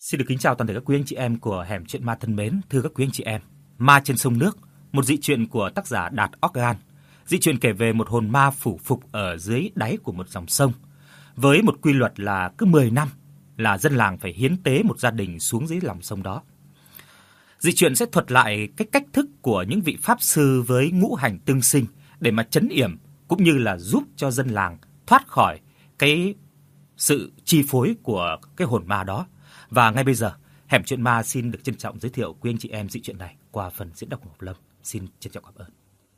Xin được kính chào toàn thể các quý anh chị em của Hẻm Chuyện Ma thân mến. Thưa các quý anh chị em, Ma trên sông nước, một dị truyện của tác giả Đạt Organ. Dị truyện kể về một hồn ma phủ phục ở dưới đáy của một dòng sông, với một quy luật là cứ 10 năm là dân làng phải hiến tế một gia đình xuống dưới lòng sông đó. Dị truyện sẽ thuật lại cái cách thức của những vị pháp sư với ngũ hành tương sinh để mà trấn yểm cũng như là giúp cho dân làng thoát khỏi cái sự chi phối của cái hồn ma đó. Và ngay bây giờ, Hẻm Chuyện Ma xin được trân trọng giới thiệu quý anh chị em dị truyện này qua phần diễn đọc của Ngọc Lâm. Xin trân trọng cảm ơn.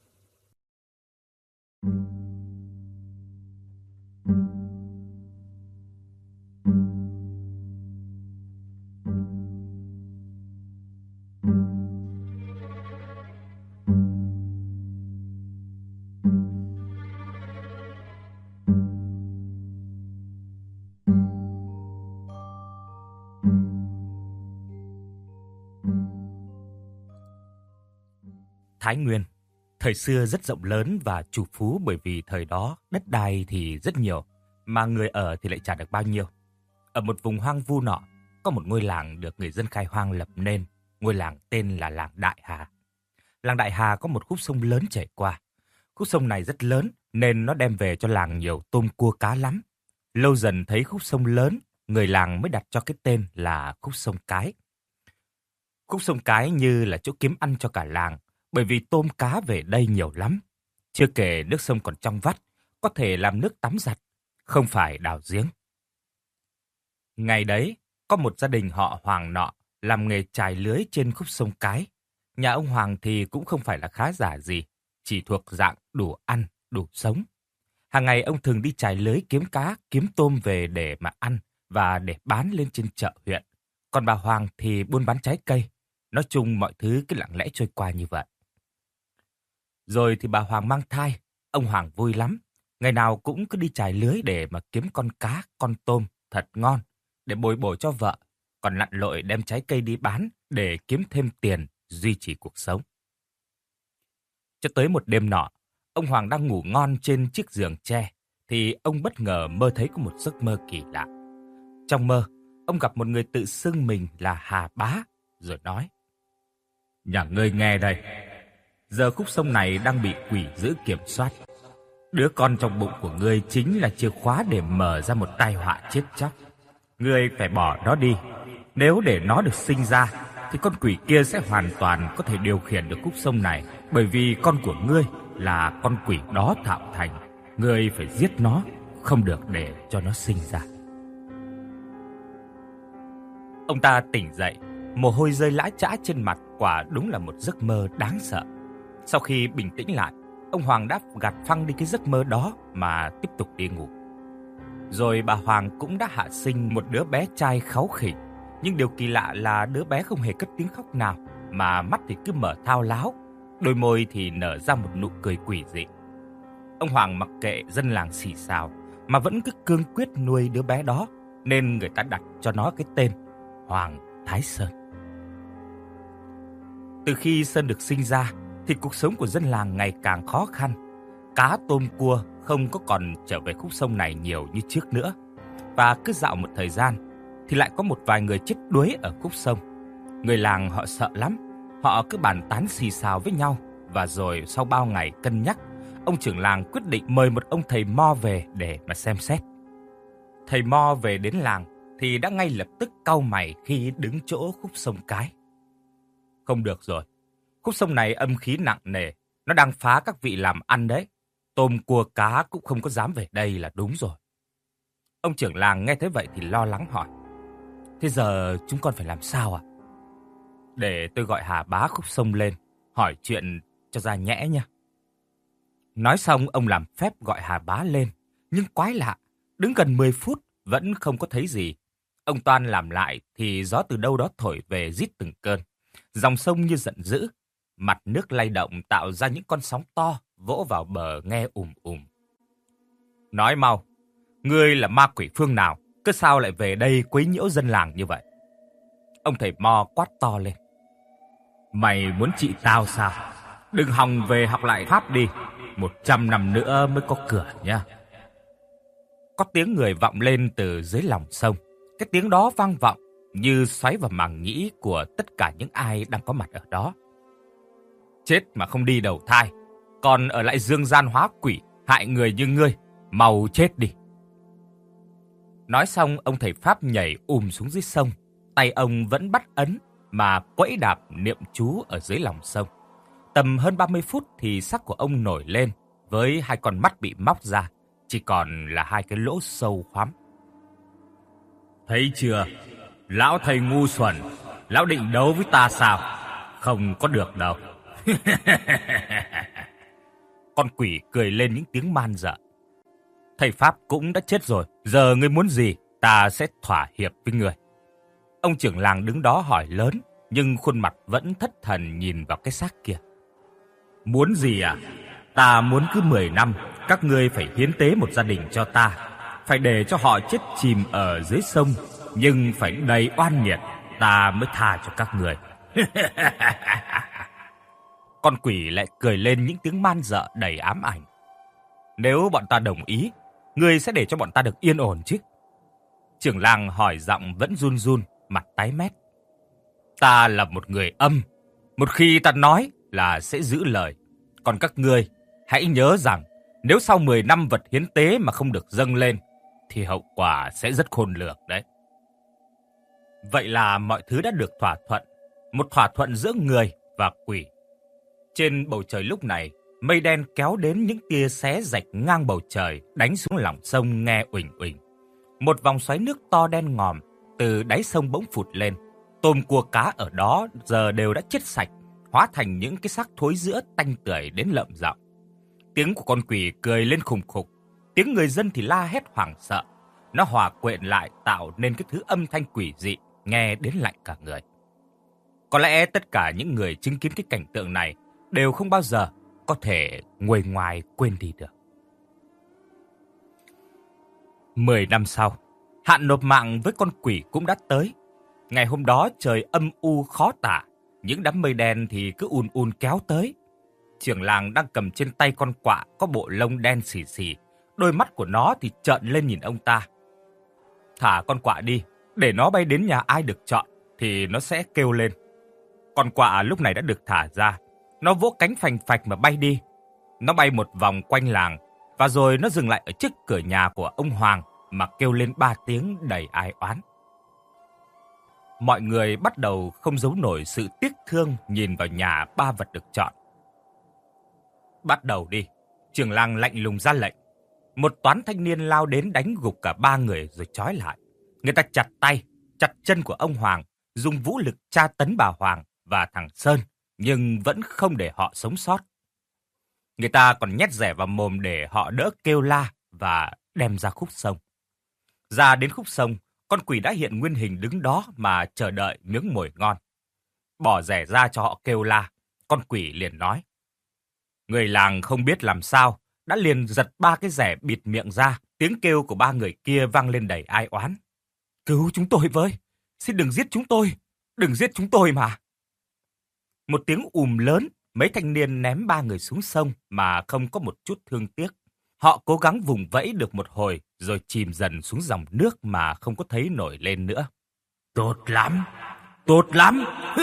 Thái Nguyên, thời xưa rất rộng lớn và trù phú, bởi vì thời đó đất đai thì rất nhiều, mà người ở thì lại chả được bao nhiêu. Ở một vùng hoang vu nọ, có một ngôi làng được người dân khai hoang lập nên, ngôi làng tên là làng Đại Hà. Làng Đại Hà có một khúc sông lớn chảy qua. Khúc sông này rất lớn nên nó đem về cho làng nhiều tôm cua cá lắm. Lâu dần thấy khúc sông lớn, người làng mới đặt cho cái tên là khúc sông Cái. Khúc sông Cái như là chỗ kiếm ăn cho cả làng, bởi vì tôm cá về đây nhiều lắm. Chưa kể nước sông còn trong vắt, có thể làm nước tắm giặt, không phải đào giếng. Ngày đấy, có một gia đình họ Hoàng nọ làm nghề chài lưới trên khúc sông Cái. Nhà ông Hoàng thì cũng không phải là khá giả gì, chỉ thuộc dạng đủ ăn, đủ sống. Hàng ngày ông thường đi chài lưới kiếm cá, kiếm tôm về để mà ăn và để bán lên trên chợ huyện. Còn bà Hoàng thì buôn bán trái cây. Nói chung mọi thứ cứ lặng lẽ trôi qua như vậy. Rồi thì bà Hoàng mang thai, ông Hoàng vui lắm. Ngày nào cũng cứ đi chài lưới để mà kiếm con cá, con tôm thật ngon, để bồi bổ cho vợ. Còn lặn lội đem trái cây đi bán để kiếm thêm tiền, duy trì cuộc sống. Cho tới một đêm nọ, ông Hoàng đang ngủ ngon trên chiếc giường tre, thì ông bất ngờ mơ thấy có một giấc mơ kỳ lạ. Trong mơ, ông gặp một người tự xưng mình là Hà Bá, rồi nói: "Nhà ngươi nghe đây, giờ khúc sông này đang bị quỷ dữ kiểm soát. Đứa con trong bụng của ngươi chính là chìa khóa để mở ra một tai họa chết chóc. Ngươi phải bỏ nó đi. Nếu để nó được sinh ra, thì con quỷ kia sẽ hoàn toàn có thể điều khiển được khúc sông này, bởi vì con của ngươi là con quỷ đó tạo thành. Ngươi phải giết nó, không được để cho nó sinh ra." Ông ta tỉnh dậy, mồ hôi rơi lã chã trên mặt, quả đúng là một giấc mơ đáng sợ. Sau khi bình tĩnh lại, ông Hoàng đã gạt phăng đi cái giấc mơ đó mà tiếp tục đi ngủ. Rồi bà Hoàng cũng đã hạ sinh một đứa bé trai kháu khỉnh. Nhưng điều kỳ lạ là đứa bé không hề cất tiếng khóc nào, mà mắt thì cứ mở thao láo, đôi môi thì nở ra một nụ cười quỷ dị. Ông Hoàng mặc kệ dân làng xì xào, mà vẫn cứ cương quyết nuôi đứa bé đó, nên người ta đặt cho nó cái tên Hoàng Thái Sơn. Từ khi Sơn được sinh ra, thì cuộc sống của dân làng ngày càng khó khăn. Cá tôm cua không có còn trở về khúc sông này nhiều như trước nữa. Và cứ dạo một thời gian, thì lại có một vài người chết đuối ở khúc sông. Người làng họ sợ lắm, họ cứ bàn tán xì xào với nhau. Và rồi sau bao ngày cân nhắc, ông trưởng làng quyết định mời một ông thầy mo về để mà xem xét. Thầy mo về đến làng thì đã ngay lập tức cau mày khi đứng chỗ khúc sông Cái. Không được rồi, khúc sông này âm khí nặng nề, nó đang phá các vị làm ăn đấy. Tôm cua cá cũng không có dám về đây là đúng rồi. Ông trưởng làng nghe thấy vậy thì lo lắng hỏi: "Thế giờ chúng con phải làm sao ạ?" "Để tôi gọi Hà Bá khúc sông lên, hỏi chuyện cho ra nhẽ nha." Nói xong ông làm phép gọi Hà Bá lên. Nhưng quái lạ, đứng gần 10 phút vẫn không có thấy gì. Ông toan làm lại thì gió từ đâu đó thổi về rít từng cơn. Dòng sông như giận dữ, mặt nước lay động tạo ra những con sóng to vỗ vào bờ nghe ùm ùm. "Nói mau, ngươi là ma quỷ phương nào, cứ sao lại về đây quấy nhiễu dân làng như vậy?" Ông thầy mo quát to lên: "Mày muốn trị tao sao? Đừng hòng về học lại pháp đi, 100 năm nữa mới có cửa nha." Có tiếng người vọng lên từ dưới lòng sông. Cái tiếng đó vang vọng như xoáy vào màng nhĩ của tất cả những ai đang có mặt ở đó. Chết mà không đi đầu thai, còn ở lại dương gian hóa quỷ, hại người như ngươi, mau chết đi. Nói xong, ông thầy Pháp nhảy xuống dưới sông, tay ông vẫn bắt ấn mà quẫy đạp niệm chú ở dưới lòng sông. Tầm hơn 30 phút thì xác của ông nổi lên, với hai con mắt bị móc ra, chỉ còn là hai cái lỗ sâu hoắm. Thấy chưa, lão thầy ngu xuẩn, lão định đấu với ta sao? Không có được đâu. Con quỷ cười lên những tiếng man dợ. Thầy Pháp cũng đã chết rồi, giờ ngươi muốn gì, ta sẽ thỏa hiệp với ngươi. Ông trưởng làng đứng đó hỏi lớn, nhưng khuôn mặt vẫn thất thần nhìn vào cái xác kia. Muốn gì à? Ta muốn cứ 10 năm, các ngươi phải hiến tế một gia đình cho ta. Phải để cho họ chết chìm ở dưới sông, nhưng phải đầy oan nghiệt, ta mới tha cho các ngươi. Con quỷ lại cười lên những tiếng man dợ đầy ám ảnh. Nếu bọn ta đồng ý, ngươi sẽ để cho bọn ta được yên ổn chứ? Trưởng làng hỏi giọng vẫn run run, mặt tái mét. Ta là một người âm, một khi ta nói là sẽ giữ lời. Còn các ngươi, hãy nhớ rằng nếu sau 10 năm vật hiến tế mà không được dâng lên, thì hậu quả sẽ rất khôn lường đấy. Vậy là mọi thứ đã được thỏa thuận, một thỏa thuận giữa người và quỷ. Trên bầu trời lúc này, mây đen kéo đến những tia xé rạch ngang bầu trời, đánh xuống lòng sông nghe uỳnh uỳnh. Một vòng xoáy nước to đen ngòm từ đáy sông bỗng phụt lên. Tôm cua cá ở đó giờ đều đã chết sạch, hóa thành những cái xác thối rữa tanh tưởi đến lợm giọng. Tiếng của con quỷ cười lên khùng khục, tiếng người dân thì la hét hoảng sợ. Nó hòa quyện lại tạo nên cái thứ âm thanh quỷ dị, nghe đến lạnh cả người. Có lẽ tất cả những người chứng kiến cái cảnh tượng này đều không bao giờ có thể nguôi ngoai quên đi được. 10 năm sau, hạn nộp mạng với con quỷ cũng đã tới. Ngày hôm đó trời âm u khó tả, những đám mây đen thì cứ ùn kéo tới. Trưởng làng đang cầm trên tay con quạ có bộ lông đen xì xì, đôi mắt của nó thì trợn lên nhìn ông ta. Thả con quạ đi, để nó bay đến nhà ai được chọn thì nó sẽ kêu lên. Con quạ lúc này đã được thả ra, nó vỗ cánh phành phạch mà bay đi. Nó bay một vòng quanh làng và rồi nó dừng lại ở trước cửa nhà của ông Hoàng mà kêu lên 3 tiếng đầy ai oán. Mọi người bắt đầu không giấu nổi sự tiếc thương nhìn vào nhà ba vật được chọn. Bắt đầu đi, trưởng làng lạnh lùng ra lệnh. Một toán thanh niên lao đến đánh gục cả 3 người rồi trói lại. Người ta chặt tay, chặt chân của ông Hoàng, dùng vũ lực tra tấn bà Hoàng và thằng Sơn, nhưng vẫn không để họ sống sót. Người ta còn nhét rẻ vào mồm để họ đỡ kêu la và đem ra khúc sông. Ra đến khúc sông, con quỷ đã hiện nguyên hình đứng đó mà chờ đợi miếng mồi ngon. Bỏ rẻ ra cho họ kêu la, con quỷ liền nói. Người làng không biết làm sao, đã liền giật 3 cái rẻ bịt miệng ra, tiếng kêu của 3 người kia vang lên đầy ai oán. Cứu chúng tôi với, xin đừng giết chúng tôi, đừng giết chúng tôi mà. Một tiếng lớn, mấy thanh niên ném 3 người xuống sông mà không có một chút thương tiếc. Họ cố gắng vùng vẫy được một hồi rồi chìm dần xuống dòng nước mà không có thấy nổi lên nữa. Tốt lắm, tốt lắm.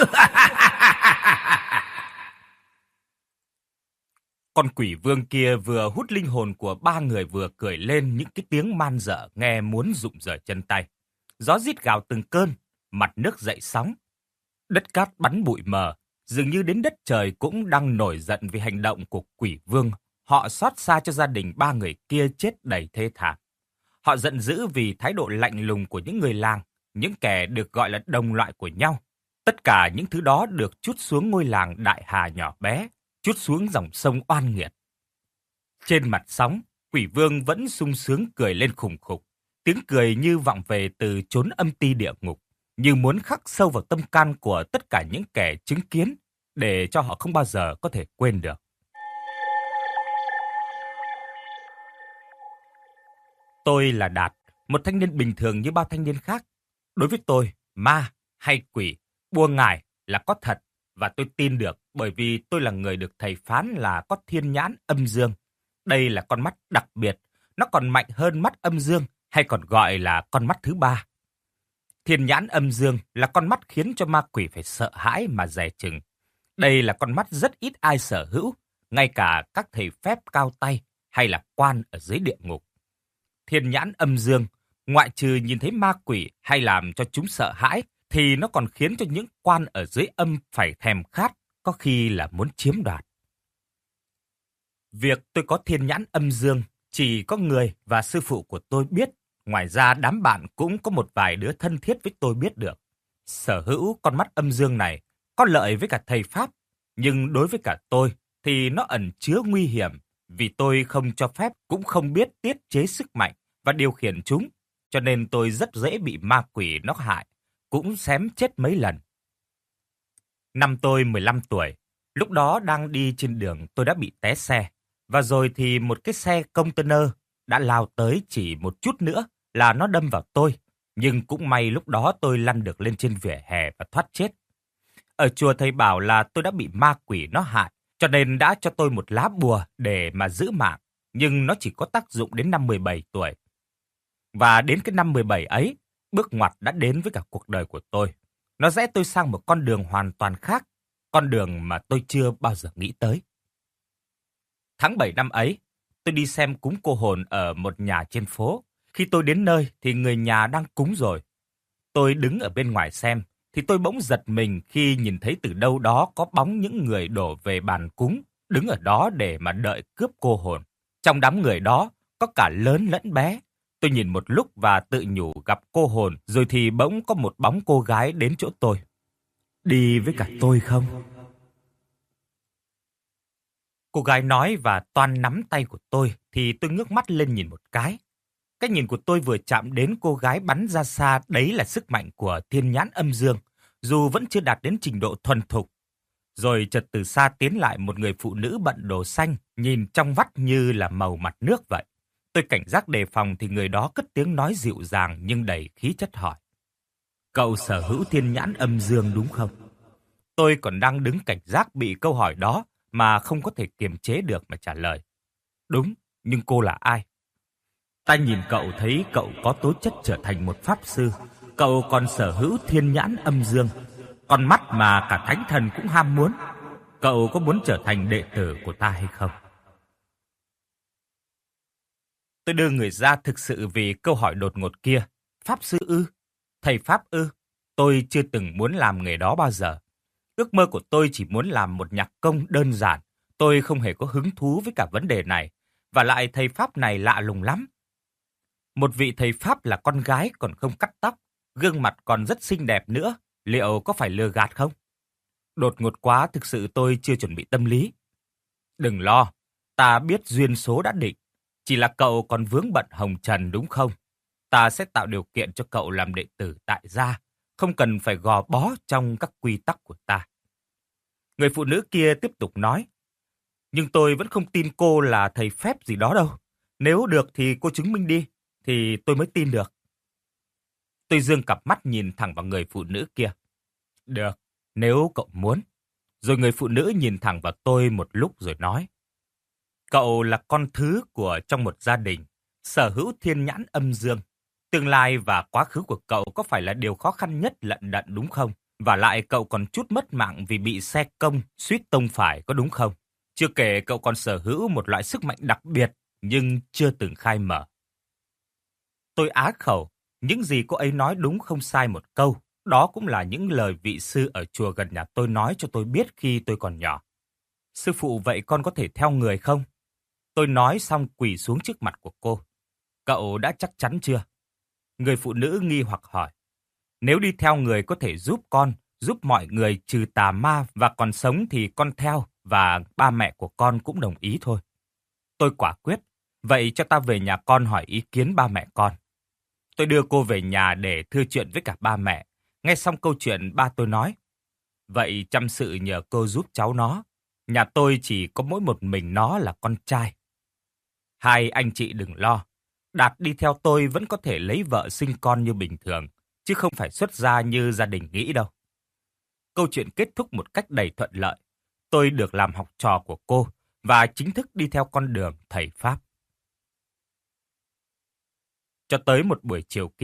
Con quỷ vương kia vừa hút linh hồn của 3 người vừa cười lên những cái tiếng man dợ nghe muốn rụng rời chân tay. Gió rít gào từng cơn, mặt nước dậy sóng. Đất cát bắn bụi mờ, dường như đến đất trời cũng đang nổi giận vì hành động của quỷ vương. Họ xót xa cho gia đình 3 người kia chết đầy thê thảm. Họ giận dữ vì thái độ lạnh lùng của những người làng, những kẻ được gọi là đồng loại của nhau. Tất cả những thứ đó được trút xuống ngôi làng Đại Hà nhỏ bé, trút xuống dòng sông oan nghiệt. Trên mặt sóng, quỷ vương vẫn sung sướng cười lên khùng khục. Tiếng cười như vọng về từ chốn âm ti địa ngục, như muốn khắc sâu vào tâm can của tất cả những kẻ chứng kiến, để cho họ không bao giờ có thể quên được. Tôi là Đạt, một thanh niên bình thường như bao thanh niên khác. Đối với tôi, ma hay quỷ, bùa ngải là có thật, và tôi tin được bởi vì tôi là người được thầy phán là có thiên nhãn âm dương. Đây là con mắt đặc biệt, nó còn mạnh hơn mắt âm dương, hay còn gọi là con mắt thứ ba. Thiên nhãn âm dương là con mắt khiến cho ma quỷ phải sợ hãi mà dè chừng. Đây là con mắt rất ít ai sở hữu, ngay cả các thầy phép cao tay hay là quan ở dưới địa ngục. Thiên nhãn âm dương, ngoại trừ nhìn thấy ma quỷ hay làm cho chúng sợ hãi, thì nó còn khiến cho những quan ở dưới âm phải thèm khát, có khi là muốn chiếm đoạt. Việc tôi có thiên nhãn âm dương chỉ có người và sư phụ của tôi biết. Ngoài ra đám bạn cũng có một vài đứa thân thiết với tôi biết được. Sở hữu con mắt âm dương này có lợi với cả thầy Pháp, nhưng đối với cả tôi thì nó ẩn chứa nguy hiểm, vì tôi không cho phép cũng không biết tiết chế sức mạnh và điều khiển chúng, cho nên tôi rất dễ bị ma quỷ nó hại, cũng xém chết mấy lần. Năm tôi 15 tuổi, lúc đó đang đi trên đường tôi đã bị té xe, và rồi thì một cái xe container đã lao tới, chỉ một chút nữa là nó đâm vào tôi, nhưng cũng may lúc đó tôi lăn được lên trên vỉa hè và thoát chết. Ở chùa thầy bảo là tôi đã bị ma quỷ nó hại, cho nên đã cho tôi một lá bùa để mà giữ mạng, nhưng nó chỉ có tác dụng đến năm 17 tuổi. Và đến cái năm 17 ấy, bước ngoặt đã đến với cả cuộc đời của tôi. Nó rẽ tôi sang một con đường hoàn toàn khác, con đường mà tôi chưa bao giờ nghĩ tới. Tháng 7 năm ấy, tôi đi xem cúng cô hồn ở một nhà trên phố. Khi tôi đến nơi thì người nhà đang cúng rồi. Tôi đứng ở bên ngoài xem, thì tôi bỗng giật mình khi nhìn thấy từ đâu đó có bóng những người đổ về bàn cúng, đứng ở đó để mà đợi cướp cô hồn. Trong đám người đó, có cả lớn lẫn bé. Tôi nhìn một lúc và tự nhủ gặp cô hồn, rồi thì bỗng có một bóng cô gái đến chỗ tôi. Đi với cả tôi không? Cô gái nói và toan nắm tay của tôi, thì tôi ngước mắt lên nhìn một cái. Cái nhìn của tôi vừa chạm đến cô gái bắn ra xa, đấy là sức mạnh của thiên nhãn âm dương, dù vẫn chưa đạt đến trình độ thuần thục. Rồi chợt từ xa tiến lại một người phụ nữ bận đồ xanh, nhìn trong vắt như là màu mặt nước vậy. Tôi cảnh giác đề phòng thì người đó cất tiếng nói dịu dàng nhưng đầy khí chất hỏi. Cậu sở hữu thiên nhãn âm dương đúng không? Tôi còn đang đứng cảnh giác bị câu hỏi đó mà không có thể kiềm chế được mà trả lời. Đúng, nhưng cô là ai? Ta nhìn cậu thấy cậu có tố chất trở thành một pháp sư. Cậu còn sở hữu thiên nhãn âm dương, con mắt mà cả thánh thần cũng ham muốn. Cậu có muốn trở thành đệ tử của ta hay không? Tôi đưa người ra thực sự vì câu hỏi đột ngột kia. Pháp sư ư? Thầy Pháp ư? Tôi chưa từng muốn làm nghề đó bao giờ. Ước mơ của tôi chỉ muốn làm một nhạc công đơn giản. Tôi không hề có hứng thú với cả vấn đề này. Và lại thầy Pháp này lạ lùng lắm. Một vị thầy Pháp là con gái còn không cắt tóc, gương mặt còn rất xinh đẹp nữa. Liệu có phải lừa gạt không? Đột ngột quá, thực sự tôi chưa chuẩn bị tâm lý. Đừng lo, ta biết duyên số đã định. Chỉ là cậu còn vướng bận hồng trần đúng không? Ta sẽ tạo điều kiện cho cậu làm đệ tử tại gia, không cần phải gò bó trong các quy tắc của ta. Người phụ nữ kia tiếp tục nói. Nhưng tôi vẫn không tin cô là thầy phép gì đó đâu. Nếu được thì cô chứng minh đi, thì tôi mới tin được. Tôi giương cặp mắt nhìn thẳng vào người phụ nữ kia. Được, nếu cậu muốn. Rồi người phụ nữ nhìn thẳng vào tôi một lúc rồi nói. Cậu là con thứ của trong một gia đình, sở hữu thiên nhãn âm dương. Tương lai và quá khứ của cậu có phải là điều khó khăn nhất lận đận đúng không? Và lại cậu còn chút mất mạng vì bị xe công, suýt tông phải có đúng không? Chưa kể cậu còn sở hữu một loại sức mạnh đặc biệt nhưng chưa từng khai mở. Tôi á khẩu, những gì cô ấy nói đúng không sai một câu. Đó cũng là những lời vị sư ở chùa gần nhà tôi nói cho tôi biết khi tôi còn nhỏ. Sư phụ, vậy con có thể theo người không? Tôi nói xong quỳ xuống trước mặt của cô. Cậu đã chắc chắn chưa? Người phụ nữ nghi hoặc hỏi. Nếu đi theo người có thể giúp con, giúp mọi người trừ tà ma và còn sống thì con theo, và ba mẹ của con cũng đồng ý thôi. Tôi quả quyết. Vậy cho ta về nhà con hỏi ý kiến ba mẹ con. Tôi đưa cô về nhà để thưa chuyện với cả ba mẹ. Nghe xong câu chuyện ba tôi nói. Vậy chăm sự nhờ cô giúp cháu nó. Nhà tôi chỉ có mỗi một mình nó là con trai. Hai anh chị đừng lo. Đạt đi theo tôi vẫn có thể lấy vợ sinh con như bình thường, chứ không phải xuất gia như gia đình nghĩ đâu. Câu chuyện kết thúc một cách đầy thuận lợi. Tôi được làm học trò của cô và chính thức đi theo con đường thầy Pháp. Cho tới một buổi chiều kia,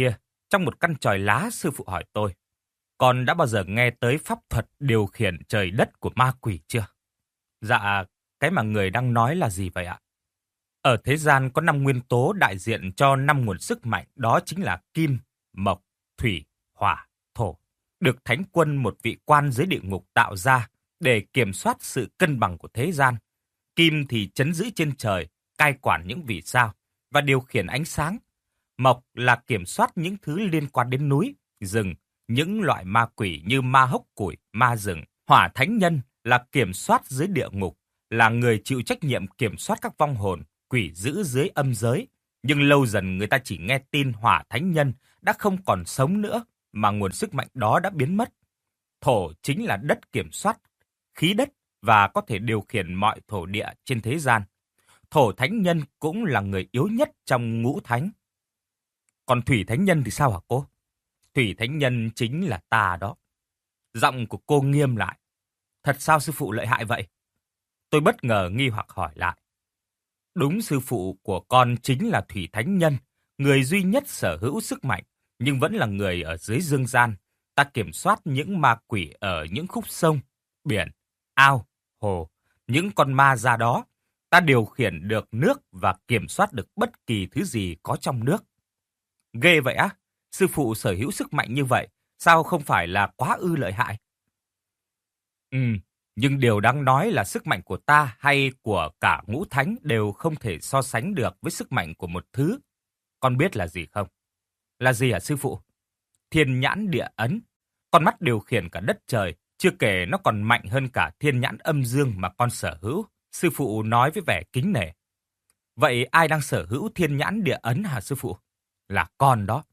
Trong một căn chòi lá, sư phụ hỏi tôi, con đã bao giờ nghe tới pháp thuật điều khiển trời đất của ma quỷ chưa? Dạ, cái mà người đang nói là gì vậy ạ? Ở thế gian có 5 nguyên tố đại diện cho 5 nguồn sức mạnh, đó chính là kim, mộc, thủy, hỏa, thổ, được Thánh Quân, một vị quan dưới địa ngục tạo ra để kiểm soát sự cân bằng của thế gian. Kim thì trấn giữ trên trời, cai quản những vì sao và điều khiển ánh sáng. Mộc là kiểm soát những thứ liên quan đến núi, rừng, những loại ma quỷ như ma hốc củi, ma rừng. Hỏa Thánh Nhân là kiểm soát dưới địa ngục, là người chịu trách nhiệm kiểm soát các vong hồn, quỷ dữ dưới âm giới. Nhưng lâu dần người ta chỉ nghe tin Hỏa Thánh Nhân đã không còn sống nữa, mà nguồn sức mạnh đó đã biến mất. Thổ chính là đất kiểm soát khí đất và có thể điều khiển mọi thổ địa trên thế gian. Thổ Thánh Nhân cũng là người yếu nhất trong ngũ thánh. Còn Thủy Thánh Nhân thì sao hả cô? Thủy Thánh Nhân chính là ta đó. Giọng của cô nghiêm lại. Thật sao sư phụ lợi hại vậy? Tôi bất ngờ nghi hoặc hỏi lại. Đúng, sư phụ của con chính là Thủy Thánh Nhân, người duy nhất sở hữu sức mạnh, nhưng vẫn là người ở dưới dương gian. Ta kiểm soát những ma quỷ ở những khúc sông, biển, ao, hồ, những con ma ra đó. Ta điều khiển được nước và kiểm soát được bất kỳ thứ gì có trong nước. Ghê vậy á? Sư phụ sở hữu sức mạnh như vậy, sao không phải là quá ư lợi hại? Ừ, nhưng điều đáng nói là sức mạnh của ta hay của cả ngũ thánh đều không thể so sánh được với sức mạnh của một thứ. Con biết là gì không? Là gì hả sư phụ? Thiên nhãn địa ấn. Con mắt điều khiển cả đất trời, chưa kể nó còn mạnh hơn cả thiên nhãn âm dương mà con sở hữu. Sư phụ nói với vẻ kính nể. Vậy ai đang sở hữu thiên nhãn địa ấn hả sư phụ? Là con đó.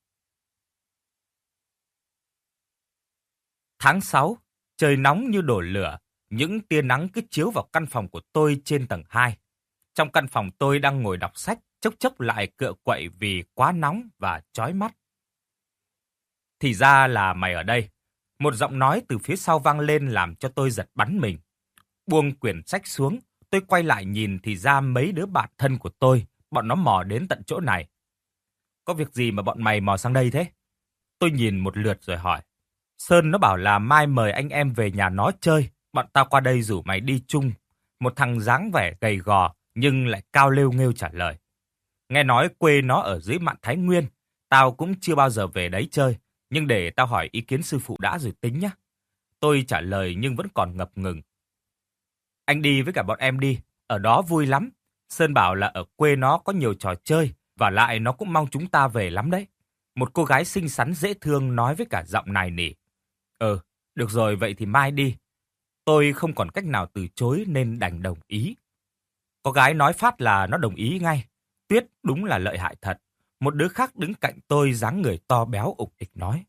Tháng 6, trời nóng như đổ lửa, những tia nắng cứ chiếu vào căn phòng của tôi trên tầng 2. Trong căn phòng tôi đang ngồi đọc sách, chốc chốc lại cựa quậy vì quá nóng và chói mắt. Thì ra là mày ở đây. Một giọng nói từ phía sau vang lên làm cho tôi giật bắn mình. Buông quyển sách xuống, tôi quay lại nhìn thì ra mấy đứa bạn thân của tôi, bọn nó mò đến tận chỗ này. Có việc gì mà bọn mày mò sang đây thế? Tôi nhìn một lượt rồi hỏi. Sơn nó bảo là mai mời anh em về nhà nó chơi, bọn tao qua đây rủ mày đi chung. Một thằng dáng vẻ gầy gò nhưng lại cao lêu nghêu trả lời. Nghe nói quê nó ở dưới mạn Thái Nguyên, tao cũng chưa bao giờ về đấy chơi, nhưng để tao hỏi ý kiến sư phụ đã rồi tính nhá. Tôi trả lời nhưng vẫn còn ngập ngừng. Anh đi với cả bọn em đi, ở đó vui lắm. Sơn bảo là ở quê nó có nhiều trò chơi, và lại nó cũng mong chúng ta về lắm đấy. Một cô gái xinh xắn dễ thương nói với cả giọng nài nỉ. Được rồi, vậy thì mai đi. Tôi không còn cách nào từ chối nên đành đồng ý. Có gái nói phát là nó đồng ý ngay. Tuyết đúng là lợi hại thật. Một đứa khác đứng cạnh tôi dáng người to béo ục ịch nói.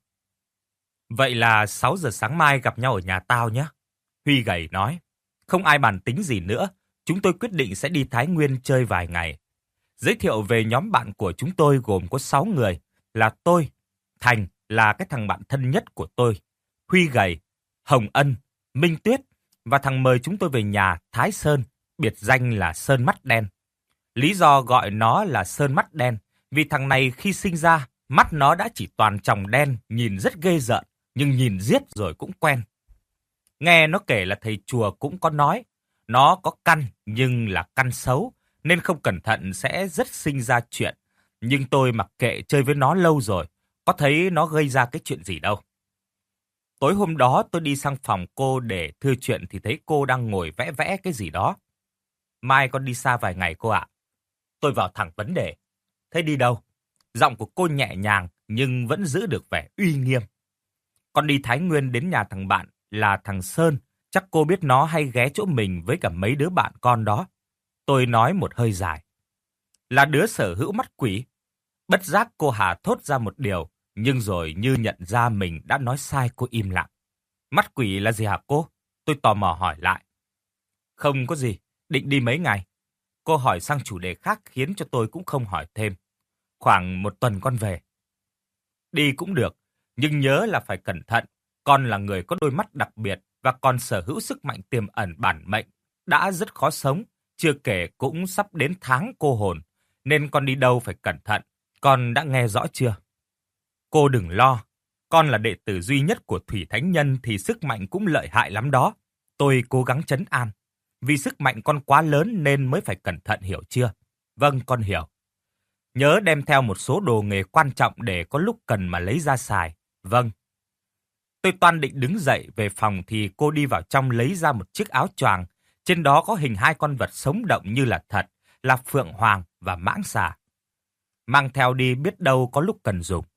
Vậy là 6 giờ sáng mai gặp nhau ở nhà tao nhé. Huy gầy nói. Không ai bàn tính gì nữa. Chúng tôi quyết định sẽ đi Thái Nguyên chơi vài ngày. Giới thiệu về nhóm bạn của chúng tôi gồm có 6 người. Là tôi, Thành là cái thằng bạn thân nhất của tôi, Huy gầy, Hồng Ân, Minh Tuyết và thằng mời chúng tôi về nhà Thái Sơn, biệt danh là Sơn Mắt Đen. Lý do gọi nó là Sơn Mắt Đen vì thằng này khi sinh ra, mắt nó đã chỉ toàn tròng đen, nhìn rất ghê rợn, nhưng nhìn giết rồi cũng quen. Nghe nó kể là thầy chùa cũng có nói, nó có căn nhưng là căn xấu, nên không cẩn thận sẽ rất sinh ra chuyện. Nhưng tôi mặc kệ, chơi với nó lâu rồi, có thấy nó gây ra cái chuyện gì đâu. Tối hôm đó tôi đi sang phòng cô để thưa chuyện thì thấy cô đang ngồi vẽ vẽ cái gì đó. Mai con đi xa vài ngày cô ạ. Tôi vào thẳng vấn đề. Thế đi đâu? Giọng của cô nhẹ nhàng nhưng vẫn giữ được vẻ uy nghiêm. Con đi Thái Nguyên đến nhà thằng bạn là thằng Sơn. Chắc cô biết nó hay ghé chỗ mình với cả mấy đứa bạn con đó. Tôi nói một hơi dài. Là đứa sở hữu mắt quỷ. Bất giác cô Hà thốt ra một điều, nhưng rồi như nhận ra mình đã nói sai, cô im lặng. Mắt quỷ là gì hả cô? Tôi tò mò hỏi lại. Không có gì, định đi mấy ngày? Cô hỏi sang chủ đề khác khiến cho tôi cũng không hỏi thêm. Khoảng 1 tuần con về. Đi cũng được, nhưng nhớ là phải cẩn thận. Con là người có đôi mắt đặc biệt và còn sở hữu sức mạnh tiềm ẩn bản mệnh. Đã rất khó sống, chưa kể cũng sắp đến tháng cô hồn. Nên con đi đâu phải cẩn thận. Con đã nghe rõ chưa? Cô đừng lo, con là đệ tử duy nhất của Thủy Thánh Nhân thì sức mạnh cũng lợi hại lắm đó. Tôi cố gắng trấn an. Vì sức mạnh con quá lớn nên mới phải cẩn thận, hiểu chưa? Vâng, con hiểu. Nhớ đem theo một số đồ nghề quan trọng để có lúc cần mà lấy ra xài. Vâng. Tôi toan định đứng dậy về phòng thì cô đi vào trong lấy ra một chiếc áo choàng. Trên đó có hình hai con vật sống động như là thật, là Phượng Hoàng và Mãng Xà. Mang theo đi biết đâu có lúc cần dùng.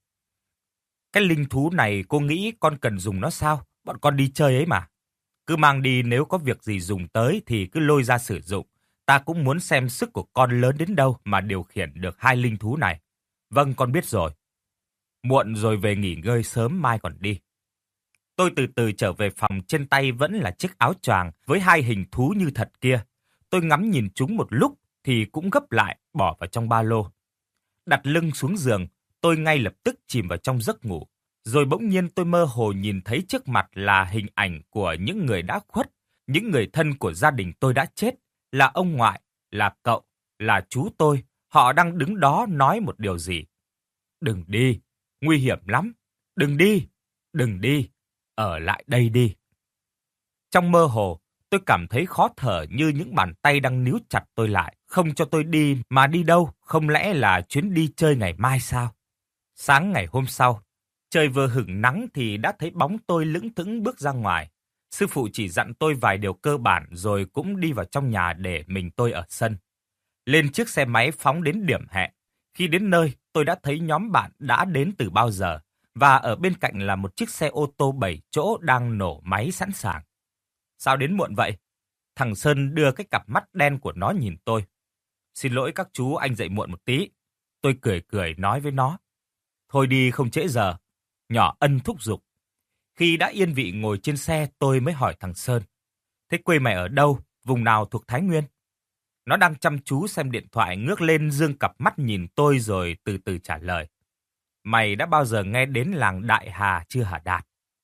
Cái linh thú này cô nghĩ con cần dùng nó sao? Bọn con đi chơi ấy mà. Cứ mang đi, nếu có việc gì dùng tới thì cứ lôi ra sử dụng. Ta cũng muốn xem sức của con lớn đến đâu mà điều khiển được hai linh thú này. Vâng, con biết rồi. Muộn rồi, về nghỉ ngơi sớm, mai còn đi. Tôi từ từ trở về phòng, trên tay vẫn là chiếc áo choàng với hai hình thú như thật kia. Tôi ngắm nhìn chúng một lúc thì cũng gấp lại, bỏ vào trong ba lô. Đặt lưng xuống giường, tôi ngay lập tức chìm vào trong giấc ngủ. Rồi bỗng nhiên tôi mơ hồ nhìn thấy trước mặt là hình ảnh của những người đã khuất, những người thân của gia đình tôi đã chết, là ông ngoại, là cậu, là chú tôi. Họ đang đứng đó nói một điều gì. Đừng đi, nguy hiểm lắm. Đừng đi, đừng đi, ở lại đây đi. Trong mơ hồ, tôi cảm thấy khó thở như những bàn tay đang níu chặt tôi lại, không cho tôi đi, mà đi đâu, không lẽ là chuyến đi chơi ngày mai sao? Sáng ngày hôm sau, trời vừa hửng nắng thì đã thấy bóng tôi lững thững bước ra ngoài. Sư phụ chỉ dặn tôi vài điều cơ bản rồi cũng đi vào trong nhà để mình tôi ở sân. Lên chiếc xe máy phóng đến điểm hẹn. Khi đến nơi, tôi đã thấy nhóm bạn đã đến từ bao giờ, và ở bên cạnh là một chiếc xe ô tô 7 chỗ đang nổ máy sẵn sàng. Sao đến muộn vậy? Thằng Sơn đưa cái cặp mắt đen của nó nhìn tôi. Xin lỗi các chú, anh dậy muộn một tí. Tôi cười cười nói với nó. Thôi đi, không trễ giờ. Nhỏ ân thúc giục. Khi đã yên vị ngồi trên xe, tôi mới hỏi thằng Sơn. Thế quê mày ở đâu? Vùng nào thuộc Thái Nguyên? Nó đang chăm chú xem điện thoại, ngước lên dương cặp mắt nhìn tôi rồi từ từ trả lời. Mày đã bao giờ nghe đến làng Đại Hà chưa hả Đạt?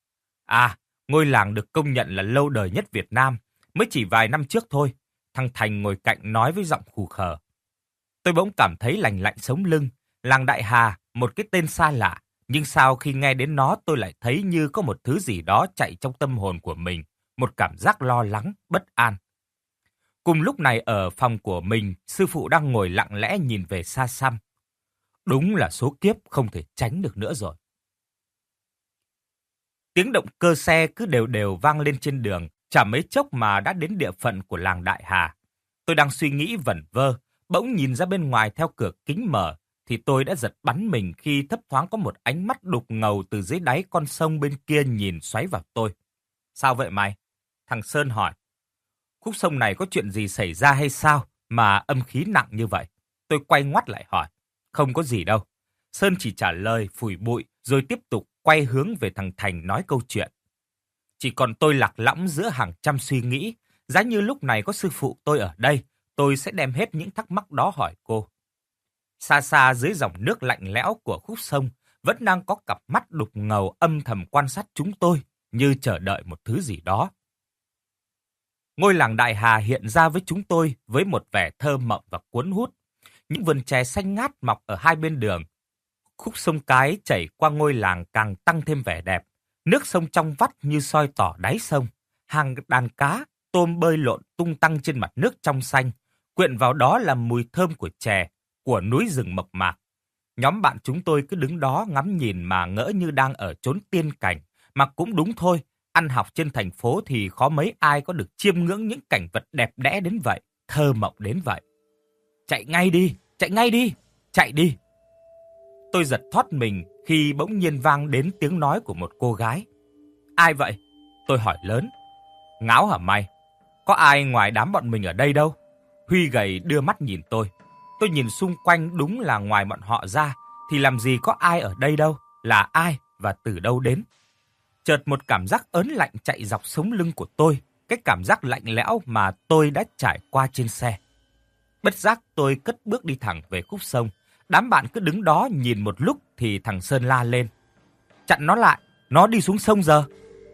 À, ngôi làng được công nhận là lâu đời nhất Việt Nam, mới chỉ vài năm trước thôi. Thằng Thành ngồi cạnh nói với giọng khù khờ. Tôi bỗng cảm thấy lành lạnh sống lưng. Làng Đại Hà, một cái tên xa lạ, nhưng sao khi nghe đến nó tôi lại thấy như có một thứ gì đó chạy trong tâm hồn của mình, một cảm giác lo lắng, bất an. Cùng lúc này ở phòng của mình, sư phụ đang ngồi lặng lẽ nhìn về xa xăm. Đúng là số kiếp không thể tránh được nữa rồi. Tiếng động cơ xe cứ đều đều vang lên trên đường, chả mấy chốc mà đã đến địa phận của làng Đại Hà. Tôi đang suy nghĩ vẩn vơ, bỗng nhìn ra bên ngoài theo cửa kính mở, thì tôi đã giật bắn mình khi thấp thoáng có một ánh mắt đục ngầu từ dưới đáy con sông bên kia nhìn xoáy vào tôi. Sao vậy mày? Thằng Sơn hỏi. Khúc sông này có chuyện gì xảy ra hay sao mà âm khí nặng như vậy? Tôi quay ngoắt lại hỏi. Không có gì đâu. Sơn chỉ trả lời phủi bụi rồi tiếp tục quay hướng về thằng Thành nói câu chuyện. Chỉ còn tôi lạc lõng giữa hàng trăm suy nghĩ. Giá như lúc này có sư phụ tôi ở đây, tôi sẽ đem hết những thắc mắc đó hỏi cô. Xa xa dưới dòng nước lạnh lẽo của khúc sông, vẫn đang có cặp mắt đục ngầu âm thầm quan sát chúng tôi, như chờ đợi một thứ gì đó. Ngôi làng Đại Hà hiện ra với chúng tôi với một vẻ thơ mộng và cuốn hút. Những vườn chè xanh ngát mọc ở hai bên đường. Khúc sông Cái chảy qua ngôi làng càng tăng thêm vẻ đẹp. Nước sông trong vắt như soi tỏ đáy sông. Hàng đàn cá, tôm bơi lộn tung tăng trên mặt nước trong xanh. Quyện vào đó là mùi thơm của chè, của núi rừng mộc mạc. Nhóm bạn chúng tôi cứ đứng đó ngắm nhìn mà ngỡ như đang ở chốn tiên cảnh. Mà cũng đúng thôi, ăn học trên thành phố thì khó mấy ai có được chiêm ngưỡng những cảnh vật đẹp đẽ đến vậy, thơ mộng đến vậy. Chạy ngay đi, chạy ngay đi, chạy đi. Tôi giật thoát mình khi bỗng nhiên vang đến tiếng nói của một cô gái. Ai vậy? Tôi hỏi lớn. Ngáo hả mày? Có ai ngoài đám bọn mình ở đây đâu? Huy gầy đưa mắt nhìn tôi. Tôi nhìn xung quanh, đúng là ngoài bọn họ ra thì làm gì có ai ở đây đâu, là ai và từ đâu đến. Chợt một cảm giác ớn lạnh chạy dọc sống lưng của tôi, cái cảm giác lạnh lẽo mà tôi đã trải qua trên xe. Bất giác tôi cất bước đi thẳng về khúc sông. Đám bạn cứ đứng đó nhìn một lúc thì thằng Sơn la lên. Chặn nó lại, nó đi xuống sông giờ.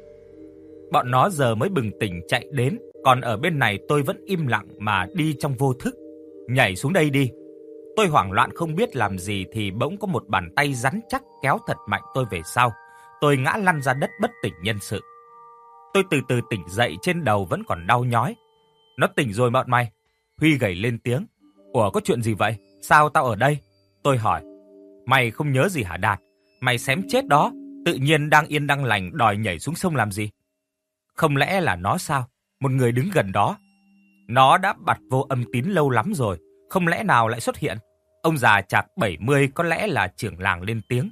Bọn nó giờ mới bừng tỉnh chạy đến, còn ở bên này tôi vẫn im lặng mà đi trong vô thức. Nhảy xuống đây đi. Tôi hoảng loạn không biết làm gì thì bỗng có một bàn tay rắn chắc kéo thật mạnh tôi về sau. Tôi ngã lăn ra đất bất tỉnh nhân sự. Tôi từ từ tỉnh dậy, trên đầu vẫn còn đau nhói. Nó tỉnh rồi bọn mày. Huy gầy lên tiếng. Ủa, có chuyện gì vậy? Sao tao ở đây? Tôi hỏi. Mày không nhớ gì hả Đạt? Mày xém chết đó. Tự nhiên đang yên đang lành đòi nhảy xuống sông làm gì? Không lẽ là nó sao? Một người đứng gần đó. Nó đã bặt vô âm tín lâu lắm rồi. Không lẽ nào lại xuất hiện? Ông già chạc 70 có lẽ là trưởng làng lên tiếng.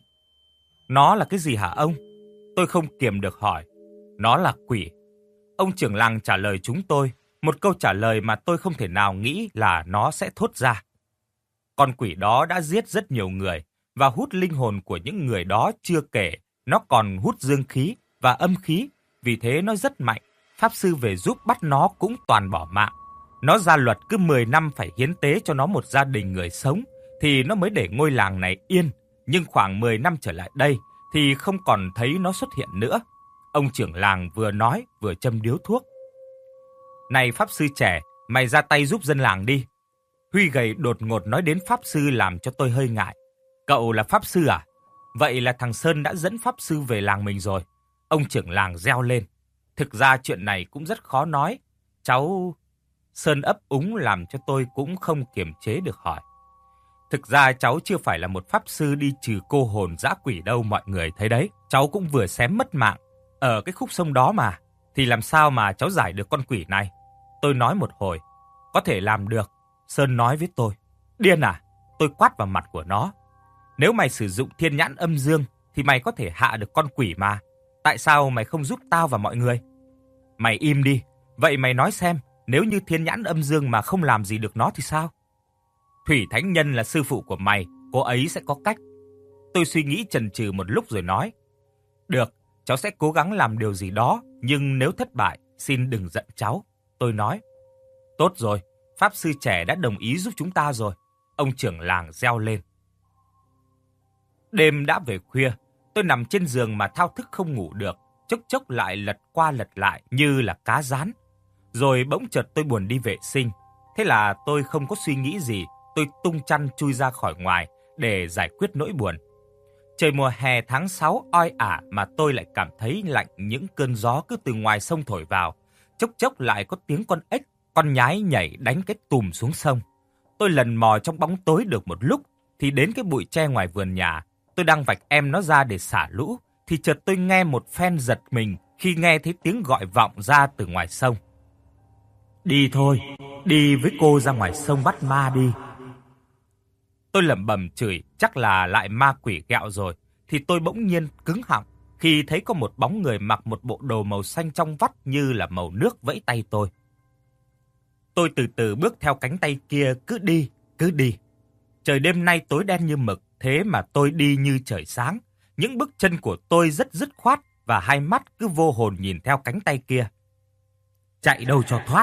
Nó là cái gì hả ông? Tôi không kiềm được hỏi. Nó là quỷ. Ông trưởng làng trả lời chúng tôi. Một câu trả lời mà tôi không thể nào nghĩ là nó sẽ thốt ra. Con quỷ đó đã giết rất nhiều người và hút linh hồn của những người đó, chưa kể nó còn hút dương khí và âm khí, vì thế nó rất mạnh. Pháp sư về giúp bắt nó cũng toàn bỏ mạng. Nó ra luật cứ 10 năm phải hiến tế cho nó một gia đình người sống thì nó mới để ngôi làng này yên, nhưng khoảng 10 năm trở lại đây thì không còn thấy nó xuất hiện nữa. Ông trưởng làng vừa nói vừa châm điếu thuốc. Này pháp sư trẻ, mày ra tay giúp dân làng đi. Huy gầy đột ngột nói đến pháp sư làm cho tôi hơi ngại. Cậu là pháp sư à? Vậy là thằng Sơn đã dẫn pháp sư về làng mình rồi. Ông trưởng làng reo lên. Thực ra chuyện này cũng rất khó nói. Cháu... Sơn ấp úng làm cho tôi cũng không kiềm chế được hỏi. Thực ra cháu chưa phải là một pháp sư đi trừ cô hồn dã quỷ đâu mọi người thấy đấy. Cháu cũng vừa xém mất mạng ở cái khúc sông đó mà. Thì làm sao mà cháu giải được con quỷ này? Tôi nói một hồi. Có thể làm được. Sơn nói với tôi. Điên à? Tôi quát vào mặt của nó. Nếu mày sử dụng thiên nhãn âm dương thì mày có thể hạ được con quỷ mà. Tại sao mày không giúp tao và mọi người? Mày im đi. Vậy mày nói xem, nếu như thiên nhãn âm dương mà không làm gì được nó thì sao? Thủy Thánh Nhân là sư phụ của mày, cô ấy sẽ có cách. Tôi suy nghĩ chần chừ một lúc rồi nói. Được, cháu sẽ cố gắng làm điều gì đó, nhưng nếu thất bại, xin đừng giận cháu. Tôi nói. Tốt rồi, pháp sư trẻ đã đồng ý giúp chúng ta rồi. Ông trưởng làng reo lên. Đêm đã về khuya, tôi nằm trên giường mà thao thức không ngủ được, chốc chốc lại lật qua lật lại như là cá rán. Rồi bỗng chợt tôi buồn đi vệ sinh. Thế là tôi không có suy nghĩ gì, tôi tung chăn chui ra khỏi ngoài để giải quyết nỗi buồn. Trời mùa hè tháng 6 oi ả mà tôi lại cảm thấy lạnh, những cơn gió cứ từ ngoài sông thổi vào. Chốc chốc lại có tiếng con ếch, con nhái nhảy đánh cái tùm xuống sông. Tôi lần mò trong bóng tối được một lúc thì đến cái bụi tre ngoài vườn nhà. Tôi đang vạch em nó ra để xả lũ thì chợt tôi nghe một phen giật mình khi nghe thấy tiếng gọi vọng ra từ ngoài sông. Đi thôi, đi với cô ra ngoài sông bắt ma đi. Tôi lẩm bẩm chửi chắc là lại ma quỷ ghẹo rồi, thì tôi bỗng nhiên cứng họng khi thấy có một bóng người mặc một bộ đồ màu xanh trong vắt như là màu nước vẫy tay tôi. Tôi từ từ bước theo cánh tay kia, cứ đi, cứ đi. Trời đêm nay tối đen như mực, thế mà tôi đi như trời sáng. Những bước chân của tôi rất dứt khoát và hai mắt cứ vô hồn nhìn theo cánh tay kia. Chạy đâu cho thoát.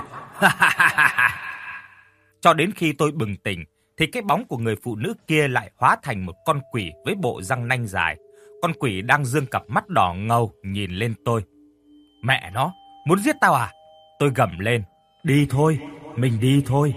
Cho đến khi tôi bừng tỉnh, thì cái bóng của người phụ nữ kia lại hóa thành một con quỷ với bộ răng nanh dài. Con quỷ đang dương cặp mắt đỏ ngầu nhìn lên tôi. Mẹ nó, muốn giết tao à? Tôi gầm lên. Đi thôi, mình đi thôi.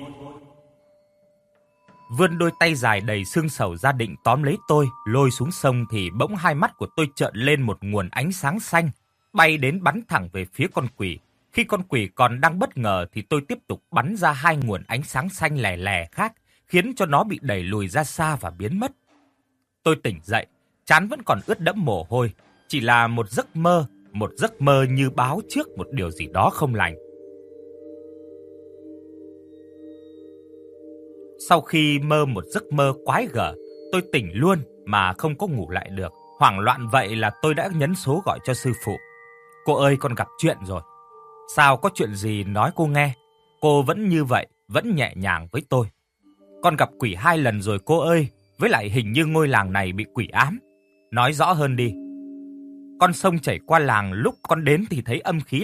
Vươn đôi tay dài đầy xương sầu ra định tóm lấy tôi, lôi xuống sông thì bỗng hai mắt của tôi trợn lên một nguồn ánh sáng xanh, bay đến bắn thẳng về phía con quỷ. Khi con quỷ còn đang bất ngờ thì tôi tiếp tục bắn ra hai nguồn ánh sáng xanh lè lè khác, khiến cho nó bị đẩy lùi ra xa và biến mất. Tôi tỉnh dậy, trán vẫn còn ướt đẫm mồ hôi, chỉ là một giấc mơ như báo trước một điều gì đó không lành. Sau khi mơ một giấc mơ quái gở, tôi tỉnh luôn mà không có ngủ lại được. Hoảng loạn vậy là tôi đã nhấn số gọi cho sư phụ. Cô ơi, con gặp chuyện rồi. Sao, có chuyện gì nói cô nghe. Cô vẫn như vậy, vẫn nhẹ nhàng với tôi. Con gặp quỷ 2 lần rồi cô ơi, với lại hình như ngôi làng này bị quỷ ám. Nói rõ hơn đi. Con sông chảy qua làng, lúc con đến thì thấy âm khí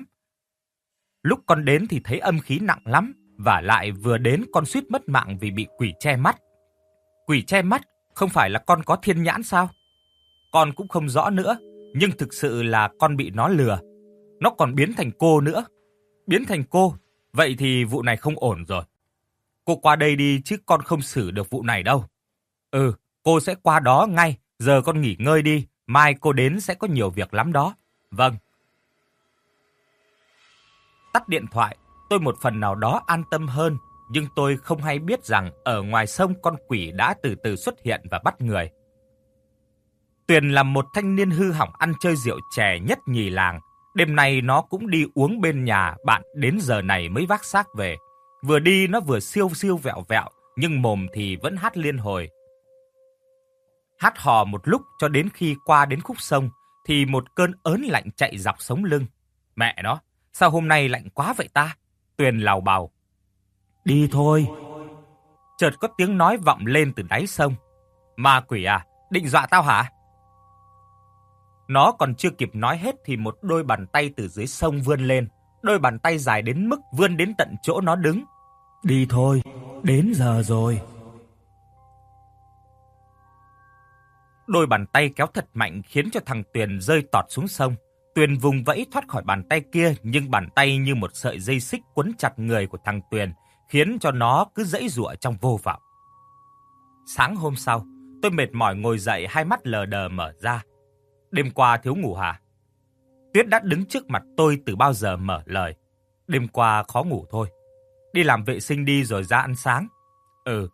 nặng lắm. Và lại vừa đến con suýt mất mạng vì bị quỷ che mắt. Quỷ che mắt, không phải là con có thiên nhãn sao? Con cũng không rõ nữa, nhưng thực sự là con bị nó lừa. Nó còn biến thành cô nữa. Biến thành cô, vậy thì vụ này không ổn rồi. Cô qua đây đi chứ con không xử được vụ này đâu. Ừ, cô sẽ qua đó ngay, giờ con nghỉ ngơi đi, mai cô đến sẽ có nhiều việc lắm đó. Vâng. Tắt điện thoại, tôi một phần nào đó an tâm hơn, nhưng tôi không hay biết rằng ở ngoài sông con quỷ đã từ từ xuất hiện và bắt người. Tuyền là một thanh niên hư hỏng ăn chơi rượu chè nhất nhì làng. Đêm nay nó cũng đi uống bên nhà bạn đến giờ này mới vác xác về. Vừa đi nó vừa siêu siêu vẹo vẹo, nhưng mồm thì vẫn hát liên hồi. Hát hò một lúc cho đến khi qua đến khúc sông, thì một cơn ớn lạnh chạy dọc sống lưng. Mẹ nó, sao hôm nay lạnh quá vậy ta? Tuyền lào bào. Đi thôi. Chợt có tiếng nói vọng lên từ đáy sông. Ma quỷ à, định dọa tao hả? Nó còn chưa kịp nói hết thì một đôi bàn tay từ dưới sông vươn lên. Đôi bàn tay dài đến mức vươn đến tận chỗ nó đứng. Đi thôi, đến giờ rồi. Đôi bàn tay kéo thật mạnh khiến cho thằng Tuyền rơi tọt xuống sông. Tuyền vùng vẫy thoát khỏi bàn tay kia, nhưng bàn tay như một sợi dây xích quấn chặt người của thằng Tuyền, khiến cho nó cứ giãy giụa trong vô vọng. Sáng hôm sau, tôi mệt mỏi ngồi dậy, hai mắt lờ đờ mở ra. Đêm qua thiếu ngủ hả? Tuyết đã đứng trước mặt tôi từ bao giờ mở lời. Đêm qua khó ngủ thôi. Đi làm vệ sinh đi rồi ra ăn sáng. Ừ.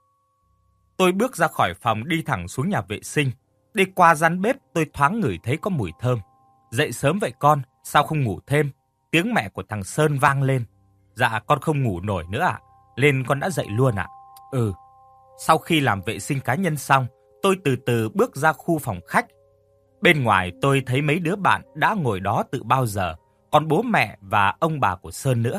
Tôi bước ra khỏi phòng đi thẳng xuống nhà vệ sinh. Đi qua gian bếp tôi thoáng ngửi thấy có mùi thơm. Dậy sớm vậy con, sao không ngủ thêm? Tiếng mẹ của thằng Sơn vang lên. Dạ con không ngủ nổi nữa ạ. Lên con đã dậy luôn ạ. Ừ. Sau khi làm vệ sinh cá nhân xong, tôi từ từ bước ra khu phòng khách. Bên ngoài tôi thấy mấy đứa bạn đã ngồi đó từ bao giờ, còn bố mẹ và ông bà của Sơn nữa.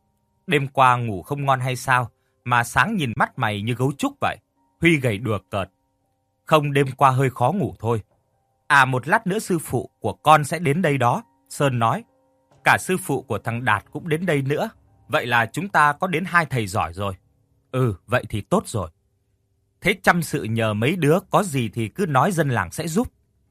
Đêm qua ngủ không ngon hay sao, mà sáng nhìn mắt mày như gấu trúc vậy. Huy gầy đùa cợt. Không, đêm qua hơi khó ngủ thôi. À, một lát nữa sư phụ của con sẽ đến đây đó, Sơn nói. Cả sư phụ của thằng Đạt cũng đến đây nữa. Vậy là chúng ta có đến 2 thầy giỏi rồi. Ừ, vậy thì tốt rồi. Thế chăm sự nhờ mấy đứa, có gì thì cứ nói dân làng sẽ giúp.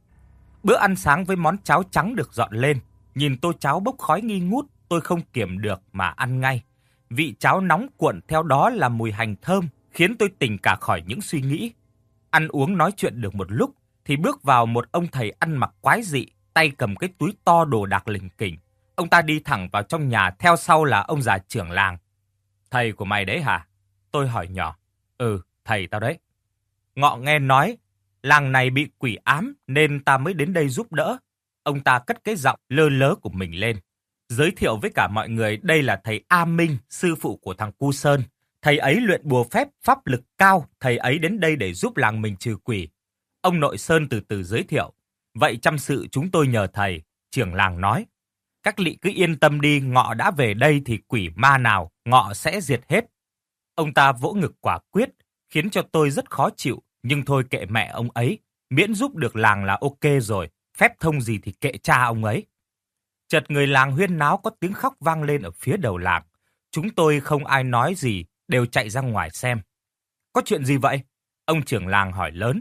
Bữa ăn sáng với món cháo trắng được dọn lên. Nhìn tô cháo bốc khói nghi ngút, tôi không kiềm được mà ăn ngay. Vị cháo nóng cuộn theo đó là mùi hành thơm, khiến tôi tỉnh cả khỏi những suy nghĩ. Ăn uống nói chuyện được một lúc, thì bước vào một ông thầy ăn mặc quái dị, tay cầm cái túi to đồ đạc lỉnh kỉnh. Ông ta đi thẳng vào trong nhà, theo sau là ông già trưởng làng. Thầy của mày đấy hả? Tôi hỏi nhỏ. Ừ, thầy tao đấy. Ngọ nghe nói, làng này bị quỷ ám nên ta mới đến đây giúp đỡ. Ông ta cất cái giọng lơ lớ của mình lên. Giới thiệu với cả mọi người đây là thầy A Minh, sư phụ của thằng Cu Sơn. Thầy ấy luyện bùa phép, pháp lực cao, thầy ấy đến đây để giúp làng mình trừ quỷ. Ông nội Sơn từ từ giới thiệu. Vậy chăm sự chúng tôi nhờ thầy, trưởng làng nói. Các lị cứ yên tâm đi, Ngọ đã về đây thì quỷ ma nào, Ngọ sẽ diệt hết. Ông ta vỗ ngực quả quyết, khiến cho tôi rất khó chịu, nhưng thôi kệ mẹ ông ấy, miễn giúp được làng là ok rồi, phép thông gì thì kệ cha ông ấy. Chợt người làng huyên náo, có tiếng khóc vang lên ở phía đầu làng. Chúng tôi không ai nói gì, đều chạy ra ngoài xem. Có chuyện gì vậy? Ông trưởng làng hỏi lớn.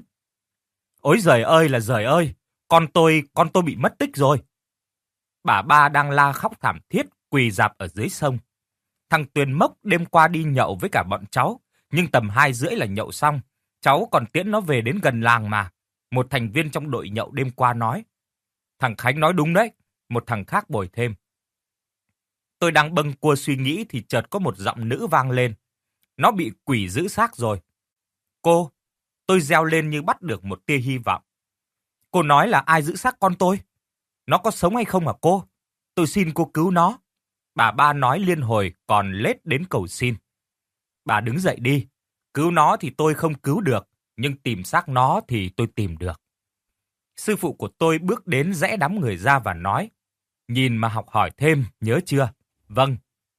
Ôi giời ơi là giời ơi, con tôi bị mất tích rồi. Bà ba đang la khóc thảm thiết, quỳ rạp ở dưới sông. Thằng Tuyền Mốc đêm qua đi nhậu với cả bọn cháu, nhưng tầm 2:30 là nhậu xong. Cháu còn tiễn nó về đến gần làng mà. Một thành viên trong đội nhậu đêm qua nói. Thằng Khánh nói đúng đấy, một thằng khác bồi thêm. Tôi đang bâng cua suy nghĩ thì chợt có một giọng nữ vang lên. Nó bị quỷ giữ xác rồi. Cô, tôi reo lên như bắt được một tia hy vọng. Cô nói là ai giữ xác con tôi? Nó có sống hay không hả cô? Tôi xin cô cứu nó. Bà ba nói liên hồi còn lết đến cầu xin. Bà đứng dậy đi. Cứu nó thì tôi không cứu được, nhưng tìm xác nó thì tôi tìm được. Sư phụ của tôi bước đến rẽ đám người ra và nói. Nhìn mà học hỏi thêm, nhớ chưa? Vâng.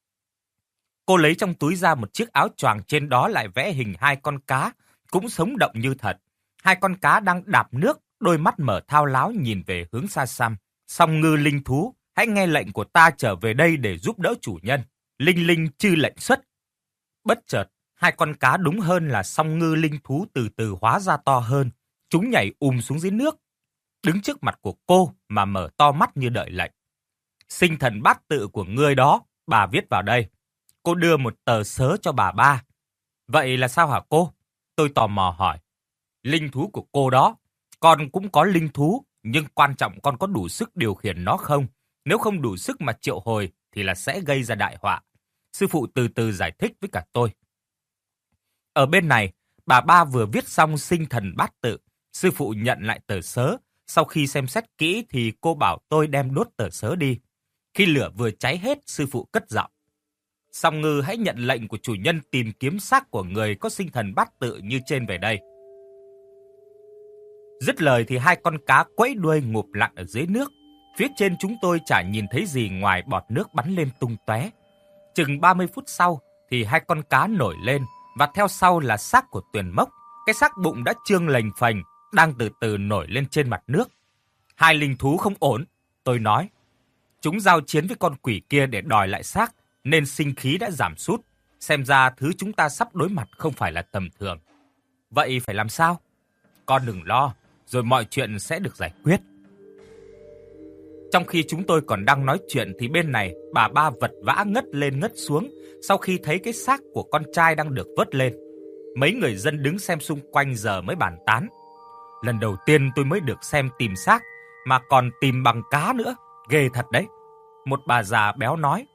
Cô lấy trong túi ra một chiếc áo choàng, trên đó lại vẽ hình 2 con cá, cũng sống động như thật. 2 con cá đang đạp nước, đôi mắt mở thao láo nhìn về hướng xa xăm. Song ngư linh thú, hãy nghe lệnh của ta trở về đây để giúp đỡ chủ nhân. Linh linh chư lệnh xuất. Bất chợt, 2 con cá, đúng hơn là song ngư linh thú, từ từ hóa ra to hơn. Chúng nhảy xuống dưới nước, đứng trước mặt của cô mà mở to mắt như đợi lệnh. Sinh thần bát tự của ngươi đó, bà viết vào đây. Cô đưa một tờ sớ cho bà ba. Vậy là sao hả cô? Tôi tò mò hỏi. Linh thú của cô đó. Con cũng có linh thú, nhưng quan trọng con có đủ sức điều khiển nó không? Nếu không đủ sức mà triệu hồi thì là sẽ gây ra đại họa. Sư phụ từ từ giải thích với cả tôi. Ở bên này, bà ba vừa viết xong sinh thần bát tự. Sư phụ nhận lại tờ sớ. Sau khi xem xét kỹ thì cô bảo tôi đem đốt tờ sớ đi. Khi lửa vừa cháy hết, sư phụ cất giọng. Song Ngư hãy nhận lệnh của chủ nhân tìm kiếm xác của người có sinh thần bát tự như trên về đây. Dứt lời thì hai con cá quẫy đuôi ngụp lặn ở dưới nước. Phía trên chúng tôi chả nhìn thấy gì ngoài bọt nước bắn lên tung tóe. Chừng 30 phút sau thì hai con cá nổi lên và theo sau là xác của Tuyền Mốc. Cái xác bụng đã trương lềnh phềnh, đang từ từ nổi lên trên mặt nước. Hai linh thú không ổn, tôi nói. Chúng giao chiến với con quỷ kia để đòi lại xác, nên sinh khí đã giảm sút. Xem ra thứ chúng ta sắp đối mặt không phải là tầm thường. Vậy phải làm sao? Con đừng lo, rồi mọi chuyện sẽ được giải quyết. Trong khi chúng tôi còn đang nói chuyện thì bên này bà ba vật vã ngất lên ngất xuống sau khi thấy cái xác của con trai đang được vớt lên. Mấy người dân đứng xem xung quanh giờ mới bàn tán. Lần đầu tiên tôi mới được xem tìm xác mà còn tìm bằng cá nữa, ghê thật đấy. Một bà già béo nói,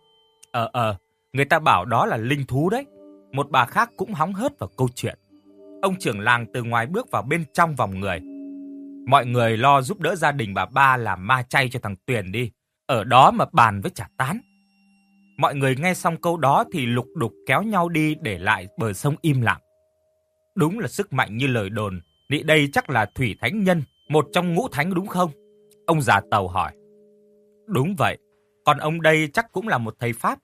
người ta bảo đó là linh thú đấy. Một bà khác cũng hóng hớt vào câu chuyện. Ông trưởng làng từ ngoài bước vào bên trong vòng người. Mọi người lo giúp đỡ gia đình bà ba làm ma chay cho thằng Tuyền đi. Ở đó mà bàn với chả tán. Mọi người nghe xong câu đó thì lục đục kéo nhau đi để lại bờ sông im lặng. Đúng là sức mạnh như lời đồn. Nị đây chắc là Thủy Thánh Nhân, một trong ngũ thánh đúng không? Ông già Tàu hỏi. Đúng vậy. Còn ông đây chắc cũng là một thầy Pháp.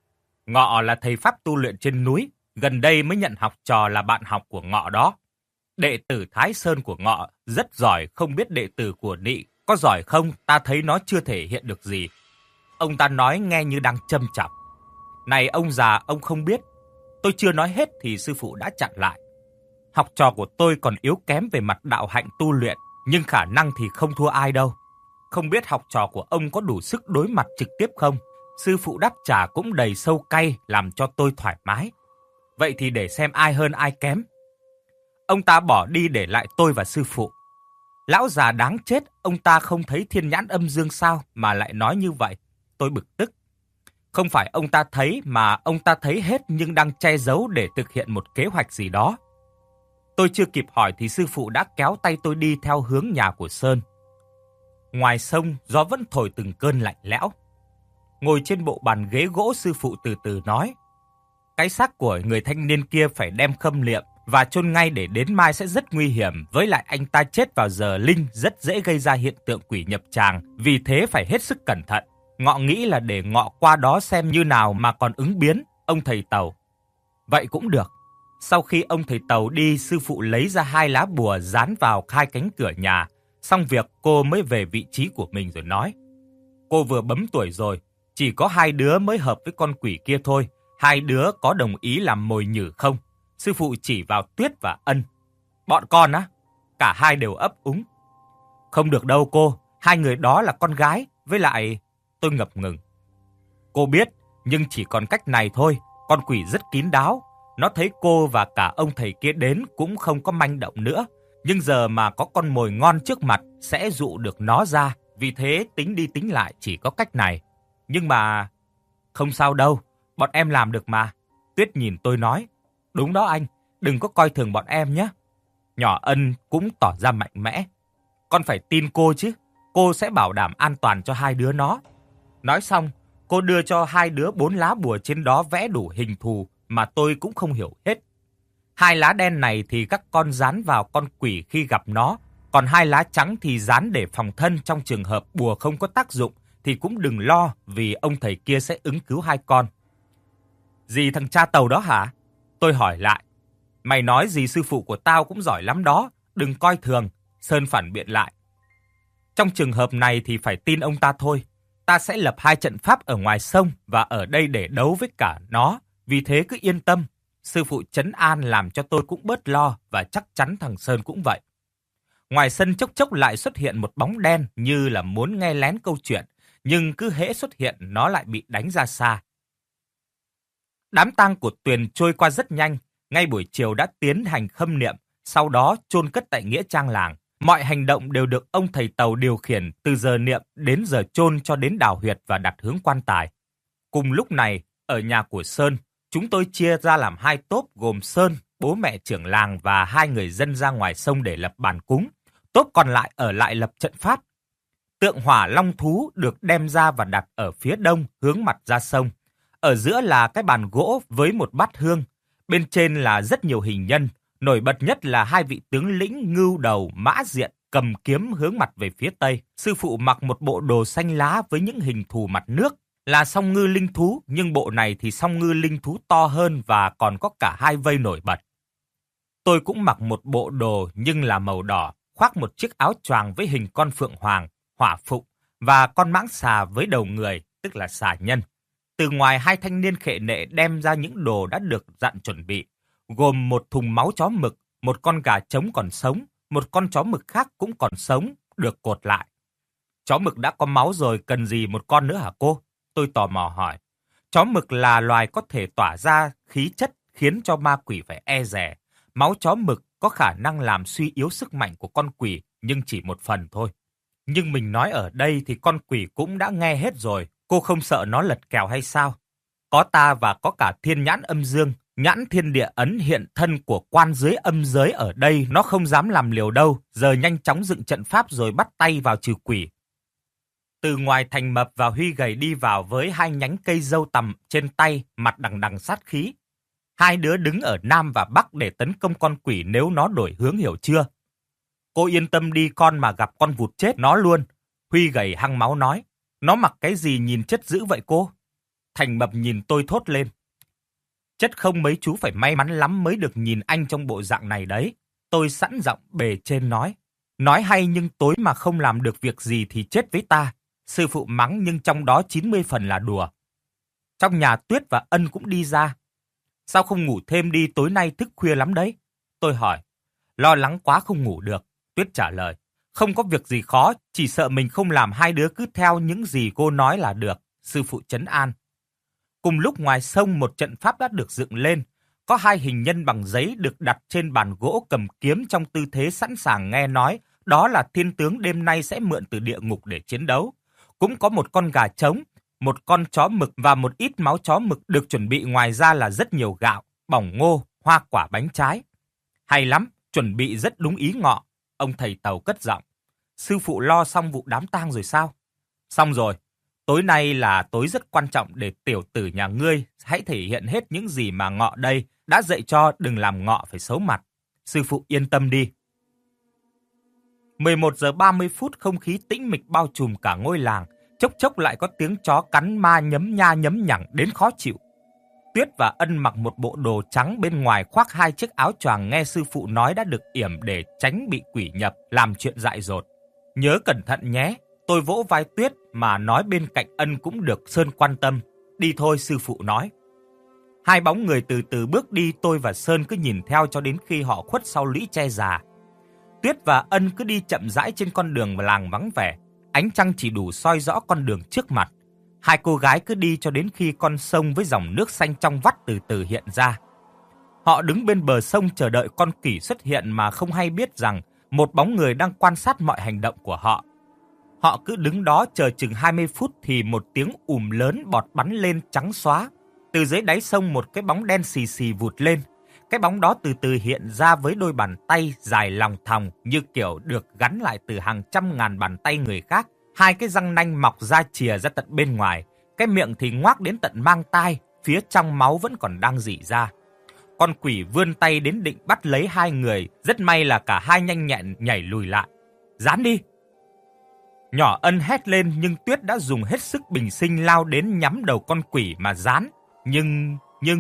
Ngọ là thầy Pháp tu luyện trên núi. Gần đây mới nhận học trò là bạn học của Ngọ đó. Đệ tử Thái Sơn của Ngọ rất giỏi, không biết đệ tử của Nị có giỏi không, ta thấy nó chưa thể hiện được gì. Ông ta nói nghe như đang châm chọc. Này ông già, ông không biết. Tôi chưa nói hết thì sư phụ đã chặn lại. Học trò của tôi còn yếu kém về mặt đạo hạnh tu luyện, nhưng khả năng thì không thua ai đâu. Không biết học trò của ông có đủ sức đối mặt trực tiếp không? Sư phụ đáp trả cũng đầy sâu cay, làm cho tôi thoải mái. Vậy thì để xem ai hơn ai kém. Ông ta bỏ đi để lại tôi và sư phụ. Lão già đáng chết, ông ta không thấy thiên nhãn âm dương sao mà lại nói như vậy. Tôi bực tức. Không phải ông ta thấy mà ông ta thấy hết nhưng đang che giấu để thực hiện một kế hoạch gì đó. Tôi chưa kịp hỏi thì sư phụ đã kéo tay tôi đi theo hướng nhà của Sơn. Ngoài sông, gió vẫn thổi từng cơn lạnh lẽo. Ngồi trên bộ bàn ghế gỗ, sư phụ từ từ nói. Cái xác của người thanh niên kia phải đem khâm liệm và chôn ngay để đến mai sẽ rất nguy hiểm. Với lại anh ta chết vào giờ linh rất dễ gây ra hiện tượng quỷ nhập tràng. Vì thế phải hết sức cẩn thận. Ngọ nghĩ là để Ngọ qua đó xem như nào mà còn ứng biến, ông thầy Tàu. Vậy cũng được. Sau khi ông thầy Tàu đi, sư phụ lấy ra 2 lá bùa dán vào 2 cánh cửa nhà. Xong việc cô mới về vị trí của mình rồi nói. Cô vừa bấm tuổi rồi, chỉ có 2 đứa mới hợp với con quỷ kia thôi. 2 đứa có đồng ý làm mồi nhử không? Sư phụ chỉ vào Tuyết và Ân. Bọn con á? Cả hai đều ấp úng. Không được đâu cô, 2 người đó là con gái, với lại... Tôi ngập ngừng. Cô biết, nhưng chỉ còn cách này thôi, con quỷ rất kín đáo. Nó thấy cô và cả ông thầy kia đến cũng không có manh động nữa. Nhưng giờ mà có con mồi ngon trước mặt sẽ dụ được nó ra. Vì thế tính đi tính lại chỉ có cách này. Nhưng mà... Không sao đâu, bọn em làm được mà. Tuyết nhìn tôi nói. Đúng đó anh, đừng có coi thường bọn em nhé. Nhỏ Ân cũng tỏ ra mạnh mẽ. Con phải tin cô chứ, cô sẽ bảo đảm an toàn cho 2 đứa nó. Nói xong, cô đưa cho 2 đứa 4 lá bùa, trên đó vẽ đủ hình thù mà tôi cũng không hiểu hết. 2 lá đen này thì các con dán vào con quỷ khi gặp nó, còn 2 lá trắng thì dán để phòng thân trong trường hợp bùa không có tác dụng thì cũng đừng lo vì ông thầy kia sẽ ứng cứu 2 con. Gì thằng cha Tàu đó hả? Tôi hỏi lại. Mày nói gì sư phụ của tao cũng giỏi lắm đó, đừng coi thường. Sơn phản biện lại. Trong trường hợp này thì phải tin ông ta thôi. Ta sẽ lập 2 trận pháp ở ngoài sông và ở đây để đấu với cả nó. Vì thế cứ yên tâm. Sư phụ trấn an làm cho tôi cũng bớt lo và chắc chắn thằng Sơn cũng vậy. Ngoài sân chốc chốc lại xuất hiện một bóng đen như là muốn nghe lén câu chuyện. Nhưng cứ hễ xuất hiện nó lại bị đánh ra xa. Đám tang của Tuyền trôi qua rất nhanh. ngay buổi chiều đã tiến hành khâm niệm, sau đó chôn cất tại nghĩa trang làng. Mọi hành động đều được ông thầy Tàu điều khiển từ giờ niệm đến giờ chôn cho đến đào huyệt và đặt hướng quan tài. Cùng lúc này, ở nhà của Sơn, chúng tôi chia ra làm 2 tốp gồm Sơn, bố mẹ trưởng làng và 2 người dân ra ngoài sông để lập bàn cúng. Tốp còn lại ở lại lập trận pháp. Tượng hỏa long thú được đem ra và đặt ở phía đông hướng mặt ra sông. Ở giữa là cái bàn gỗ với một bát hương. Bên trên là rất nhiều hình nhân. Nổi bật nhất là 2 vị tướng lĩnh Ngưu Đầu, Mã Diện cầm kiếm hướng mặt về phía tây. Sư phụ mặc một bộ đồ xanh lá với những hình thù mặt nước, là song ngư linh thú, nhưng bộ này thì song ngư linh thú to hơn và còn có cả 2 vây nổi bật. Tôi cũng mặc một bộ đồ nhưng là màu đỏ, khoác một chiếc áo choàng với hình con phượng hoàng, hỏa phụng và con mãng xà với đầu người, tức là xà nhân. Từ ngoài 2 thanh niên khệ nệ đem ra những đồ đã được dặn chuẩn bị, gồm một thùng máu chó mực, một con gà trống còn sống, một con chó mực khác cũng còn sống, được cột lại. Chó mực đã có máu rồi, cần gì một con nữa hả cô? Tôi tò mò hỏi. Chó mực là loài có thể tỏa ra khí chất khiến cho ma quỷ phải e dè. Máu chó mực có khả năng làm suy yếu sức mạnh của con quỷ, nhưng chỉ một phần thôi. Nhưng mình nói ở đây thì con quỷ cũng đã nghe hết rồi, cô không sợ nó lật kèo hay sao? Có ta và có cả thiên nhãn âm dương, nhãn thiên địa ấn hiện thân của quan dưới âm giới ở đây, nó không dám làm liều đâu, giờ nhanh chóng dựng trận pháp rồi bắt tay vào trừ quỷ. Từ ngoài Thành Mập và Huy Gầy đi vào với 2 nhánh cây dâu tằm trên tay, mặt đằng đằng sát khí. 2 đứa đứng ở Nam và Bắc để tấn công con quỷ nếu nó đổi hướng, hiểu chưa? Cô yên tâm đi con, mà gặp con vụt chết nó luôn. Huy Gầy hăng máu nói. Nó mặc cái gì nhìn chất dữ vậy cô? Thành Mập nhìn tôi thốt lên. Chất không, mấy chú phải may mắn lắm mới được nhìn anh trong bộ dạng này đấy. Tôi sẵn giọng bề trên nói. Nói hay nhưng tối mà không làm được việc gì thì chết với ta. Sư phụ mắng nhưng trong đó 90 phần là đùa. Trong nhà Tuyết và Ân cũng đi ra. Sao không ngủ thêm đi, tối nay thức khuya lắm đấy? Tôi hỏi. Lo lắng quá không ngủ được. Tuyết trả lời. Không có việc gì khó, chỉ sợ mình không làm, 2 đứa cứ theo những gì cô nói là được. Sư phụ trấn an. Cùng lúc ngoài sông một trận pháp đã được dựng lên. Có 2 hình nhân bằng giấy được đặt trên bàn gỗ cầm kiếm trong tư thế sẵn sàng nghe nói. Đó là thiên tướng đêm nay sẽ mượn từ địa ngục để chiến đấu. Cũng có một con gà trống, một con chó mực và một ít máu chó mực được chuẩn bị, ngoài ra là rất nhiều gạo, bỏng ngô, hoa quả bánh trái. Hay lắm, chuẩn bị rất đúng ý Ngọ. Ông thầy Tàu cất giọng. Sư phụ lo xong vụ đám tang rồi sao? Xong rồi. Tối nay là tối rất quan trọng để tiểu tử nhà ngươi hãy thể hiện hết những gì mà Ngọ đây đã dạy cho, đừng làm Ngọ phải xấu mặt. Sư phụ yên tâm đi. 11 giờ 30 phút, không khí tĩnh mịch bao trùm cả ngôi làng. Chốc chốc lại có tiếng chó cắn ma nhấm nha nhấm nhẳng đến khó chịu. Tuyết và Ân mặc một bộ đồ trắng, bên ngoài khoác 2 chiếc áo choàng, nghe sư phụ nói đã được yểm để tránh bị quỷ nhập, làm chuyện dại dột. Nhớ cẩn thận nhé. Tôi vỗ vai Tuyết mà nói bên cạnh Ân cũng được Sơn quan tâm. Đi thôi, sư phụ nói. 2 bóng người từ từ bước đi, tôi và Sơn cứ nhìn theo cho đến khi họ khuất sau lũy tre già. Tuyết và Ân cứ đi chậm rãi trên con đường làng vắng vẻ. Ánh trăng chỉ đủ soi rõ con đường trước mặt. 2 cô gái cứ đi cho đến khi con sông với dòng nước xanh trong vắt từ từ hiện ra. Họ đứng bên bờ sông chờ đợi con quỷ xuất hiện mà không hay biết rằng một bóng người đang quan sát mọi hành động của họ. Họ cứ đứng đó chờ chừng 20 phút thì một tiếng lớn bọt bắn lên trắng xóa. Từ dưới đáy sông một cái bóng đen xì xì vụt lên. Cái bóng đó từ từ hiện ra với đôi bàn tay dài lòng thòng như kiểu được gắn lại từ hàng trăm ngàn bàn tay người khác. 2 cái răng nanh mọc ra chìa ra tận bên ngoài. Cái miệng thì ngoác đến tận mang tai, phía trong máu vẫn còn đang rỉ ra. Con quỷ vươn tay đến định bắt lấy 2 người, rất may là cả 2 nhanh nhẹn nhảy lùi lại. Dán đi! Nhỏ Ân hét lên nhưng Tuyết đã dùng hết sức bình sinh lao đến nhắm đầu con quỷ mà dán. Nhưng...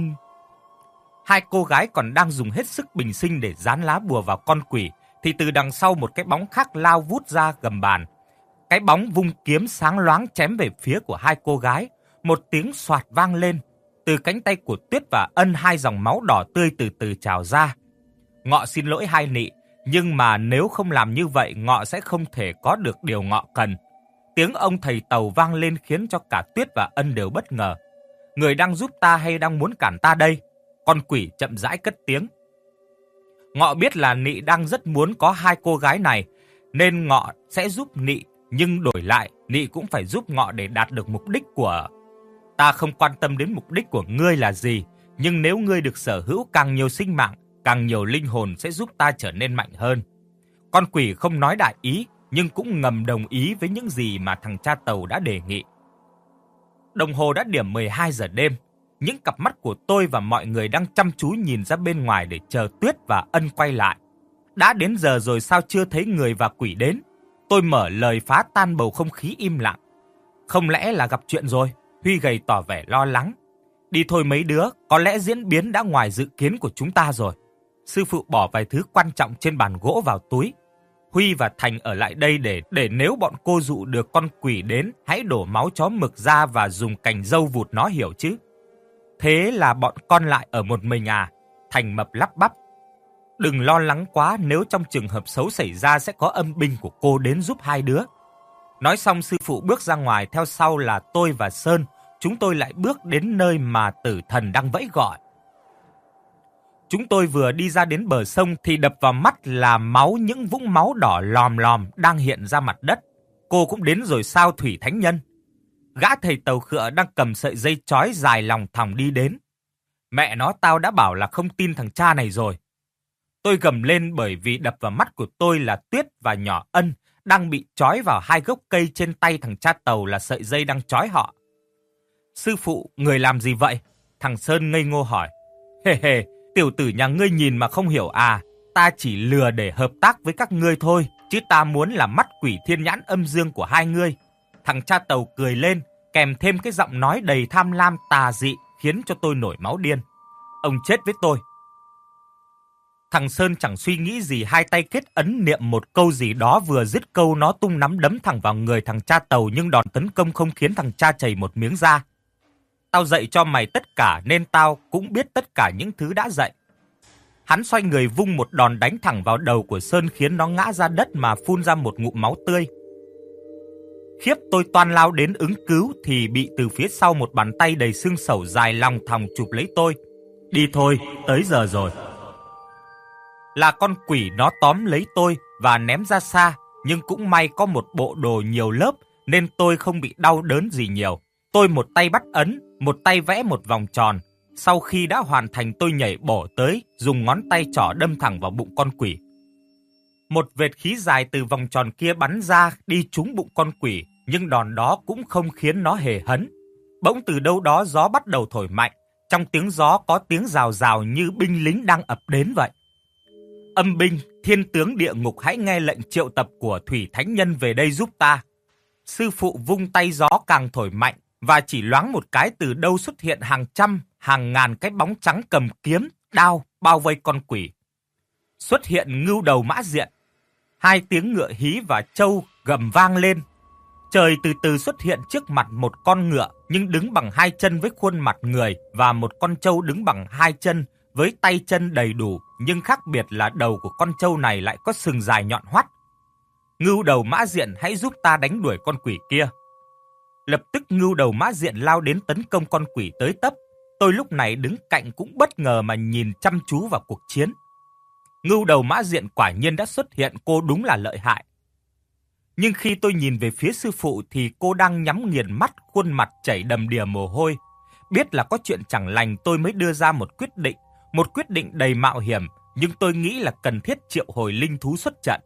2 cô gái còn đang dùng hết sức bình sinh để dán lá bùa vào con quỷ, thì từ đằng sau một cái bóng khác lao vút ra gầm bàn. Cái bóng vung kiếm sáng loáng chém về phía của 2 cô gái. Một tiếng xoạt vang lên. Từ cánh tay của Tuyết và Ân 2 dòng máu đỏ tươi từ từ trào ra. Ngọ xin lỗi 2 nị, nhưng mà nếu không làm như vậy Ngọ sẽ không thể có được điều Ngọ cần. Tiếng ông thầy Tàu vang lên khiến cho cả Tuyết và Ân đều bất ngờ. Người đang giúp ta hay đang muốn cản ta đây? Con quỷ chậm rãi cất tiếng. Ngọ biết là Nị đang rất muốn có hai cô gái này, nên Ngọ sẽ giúp Nị, nhưng đổi lại, Nị cũng phải giúp Ngọ để đạt được mục đích của... Ta không quan tâm đến mục đích của ngươi là gì, nhưng nếu ngươi được sở hữu càng nhiều sinh mạng, càng nhiều linh hồn sẽ giúp ta trở nên mạnh hơn. Con quỷ không nói đại ý, nhưng cũng ngầm đồng ý với những gì mà thằng cha Tàu đã đề nghị. Đồng hồ đã điểm 12 giờ đêm. Những cặp mắt của tôi và mọi người đang chăm chú nhìn ra bên ngoài để chờ Tuyết và Ân quay lại. Đã đến giờ rồi sao chưa thấy người và quỷ đến? Tôi mở lời phá tan bầu không khí im lặng. Không lẽ là gặp chuyện rồi? Huy gầy tỏ vẻ lo lắng. Đi thôi mấy đứa, có lẽ diễn biến đã ngoài dự kiến của chúng ta rồi. Sư phụ bỏ vài thứ quan trọng trên bàn gỗ vào túi. Huy và Thành ở lại đây để nếu bọn cô dụ được con quỷ đến, hãy đổ máu chó mực ra và dùng cành dâu vụt nó, hiểu chứ? Thế là bọn con lại ở một mình à? Thành Mập lắp bắp. Đừng lo lắng quá, nếu trong trường hợp xấu xảy ra sẽ có âm binh của cô đến giúp hai đứa. Nói xong sư phụ bước ra ngoài, theo sau là tôi và Sơn. Chúng tôi lại bước đến nơi mà tử thần đang vẫy gọi. Chúng tôi vừa đi ra đến bờ sông thì đập vào mắt là những vũng máu đỏ lòm lòm đang hiện ra mặt đất. Cô cũng đến rồi sao Thủy Thánh Nhân? Gã thầy tàu khựa đang cầm sợi dây trói dài lòng thòng đi đến. Mẹ nó, tao đã bảo là không tin thằng cha này rồi. Tôi gầm lên bởi vì đập vào mắt của tôi là Tuyết và nhỏ Ân đang bị trói vào hai gốc cây trên tay thằng cha Tàu là sợi dây đang trói họ. Sư phụ, người làm gì vậy? Thằng Sơn ngây ngô hỏi. Hề hề, tiểu tử nhà ngươi nhìn mà không hiểu à? Ta chỉ lừa để hợp tác với các ngươi thôi, chứ ta muốn là mắt quỷ thiên nhãn âm dương của hai ngươi. Thằng cha Tàu cười lên, kèm thêm cái giọng nói đầy tham lam tà dị khiến cho tôi nổi máu điên. Ông chết với tôi. Thằng Sơn chẳng suy nghĩ gì, hai tay kết ấn niệm một câu gì đó, vừa dứt câu nó tung nắm đấm thẳng vào người thằng cha Tàu, nhưng đòn tấn công không khiến thằng cha chảy một miếng da. Tao dạy cho mày tất cả nên tao cũng biết tất cả những thứ đã dạy. Hắn xoay người vung một đòn đánh thẳng vào đầu của Sơn khiến nó ngã ra đất mà phun ra một ngụm máu tươi. Khiếp, tôi toan lao đến ứng cứu thì bị từ phía sau một bàn tay đầy xương sẩu dài lòng thòng chụp lấy tôi. Đi thôi, tới giờ rồi. Là con quỷ, nó tóm lấy tôi và ném ra xa, nhưng cũng may có một bộ đồ nhiều lớp nên tôi không bị đau đớn gì nhiều. Tôi một tay bắt ấn, một tay vẽ một vòng tròn. Sau khi đã hoàn thành tôi nhảy bổ tới, dùng ngón tay trỏ đâm thẳng vào bụng con quỷ. Một vệt khí dài từ vòng tròn kia bắn ra đi trúng bụng con quỷ, nhưng đòn đó cũng không khiến nó hề hấn. Bỗng từ đâu đó gió bắt đầu thổi mạnh, trong tiếng gió có tiếng rào rào như binh lính đang ập đến vậy. Âm binh, thiên tướng địa ngục, hãy nghe lệnh triệu tập của Thủy Thánh Nhân về đây giúp ta. Sư phụ vung tay, gió càng thổi mạnh và chỉ loáng một cái từ đâu xuất hiện hàng trăm, hàng ngàn cái bóng trắng cầm kiếm, đao bao vây con quỷ. Xuất hiện Ngưu Đầu Mã Diện. Hai tiếng ngựa hí và trâu gầm vang lên. Trời từ từ xuất hiện trước mặt một con ngựa nhưng đứng bằng hai chân với khuôn mặt người, và một con trâu đứng bằng hai chân với tay chân đầy đủ, nhưng khác biệt là đầu của con trâu này lại có sừng dài nhọn hoắt. Ngưu Đầu Mã Diện, hãy giúp ta đánh đuổi con quỷ kia. Lập tức Ngưu Đầu Mã Diện lao đến tấn công con quỷ tới tấp. Tôi lúc này đứng cạnh cũng bất ngờ mà nhìn chăm chú vào cuộc chiến. Ngưu Đầu Mã Diện quả nhiên đã xuất hiện, cô đúng là lợi hại. Nhưng khi tôi nhìn về phía sư phụ thì cô đang nhắm nghiền mắt, khuôn mặt chảy đầm đìa mồ hôi. Biết là có chuyện chẳng lành tôi mới đưa ra một quyết định đầy mạo hiểm, nhưng tôi nghĩ là cần thiết triệu hồi linh thú xuất trận.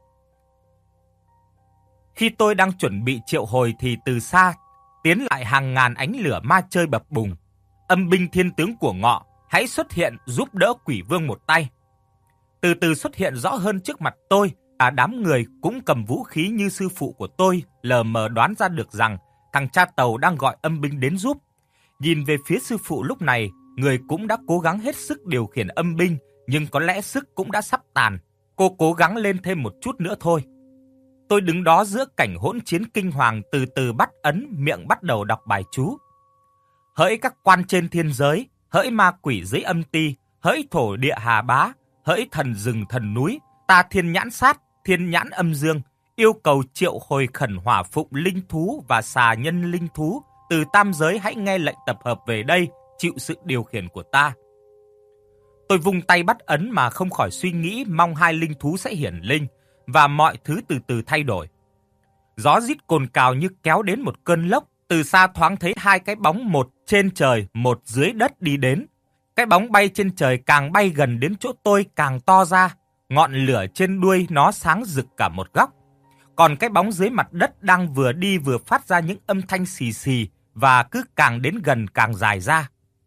Khi tôi đang chuẩn bị triệu hồi thì từ xa tiến lại hàng ngàn ánh lửa ma chơi bập bùng. Âm binh thiên tướng của Ngọ, hãy xuất hiện giúp đỡ quỷ vương một tay. Từ từ xuất hiện rõ hơn trước mặt tôi, đám người cũng cầm vũ khí như sư phụ của tôi lờ mờ đoán ra được rằng thằng cha Tàu đang gọi âm binh đến giúp. Nhìn về phía sư phụ lúc này, người cũng đã cố gắng hết sức điều khiển âm binh, nhưng có lẽ sức cũng đã sắp tàn. Cô cố gắng lên thêm một chút nữa thôi. Tôi đứng đó giữa cảnh hỗn chiến kinh hoàng, từ từ bắt ấn, miệng bắt đầu đọc bài chú. Hỡi các quan trên thiên giới, hỡi ma quỷ dưới âm ti, hỡi thổ địa hà bá, hỡi thần rừng thần núi, ta thiên nhãn sát, thiên nhãn âm dương, yêu cầu triệu hồi khẩn hỏa phụng linh thú và xà nhân linh thú từ tam giới, hãy nghe lệnh tập hợp về đây, chịu sự điều khiển của ta. Tôi vung tay bắt ấn mà không khỏi suy nghĩ mong hai linh thú sẽ hiển linh và mọi thứ từ từ thay đổi. Gió rít cồn cào như kéo đến một cơn lốc, từ xa thoáng thấy hai cái bóng, một trên trời, một dưới đất đi đến. Cái bóng bay trên trời càng bay gần đến chỗ tôi càng to ra, ngọn lửa trên đuôi nó sáng rực cả một góc. Còn cái bóng dưới mặt đất đang vừa đi vừa phát ra những âm thanh xì xì và cứ càng đến gần càng dài ra.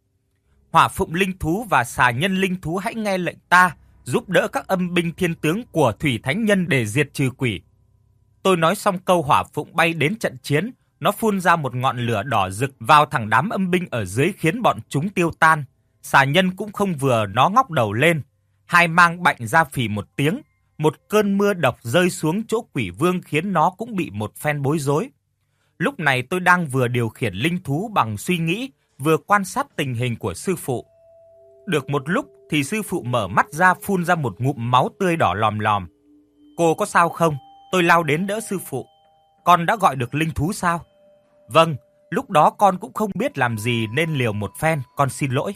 Hỏa phụng linh thú và xà nhân linh thú hãy nghe lệnh ta, giúp đỡ các âm binh thiên tướng của thủy thánh nhân để diệt trừ quỷ. Tôi nói xong câu hỏa phụng bay đến trận chiến, nó phun ra một ngọn lửa đỏ rực vào thẳng đám âm binh ở dưới khiến bọn chúng tiêu tan. Xà nhân cũng không vừa, nó ngóc đầu lên, hai mang bạnh ra phì một tiếng. Một cơn mưa độc rơi xuống chỗ quỷ vương khiến nó cũng bị một phen bối rối. Lúc này tôi đang vừa điều khiển linh thú bằng suy nghĩ, vừa quan sát tình hình của sư phụ. Được một lúc thì sư phụ mở mắt ra phun ra một ngụm máu tươi đỏ lòm lòm. Cô có sao không? Tôi lao đến đỡ sư phụ. Con đã gọi được linh thú sao? Vâng, lúc đó con cũng không biết làm gì nên liều một phen, con xin lỗi.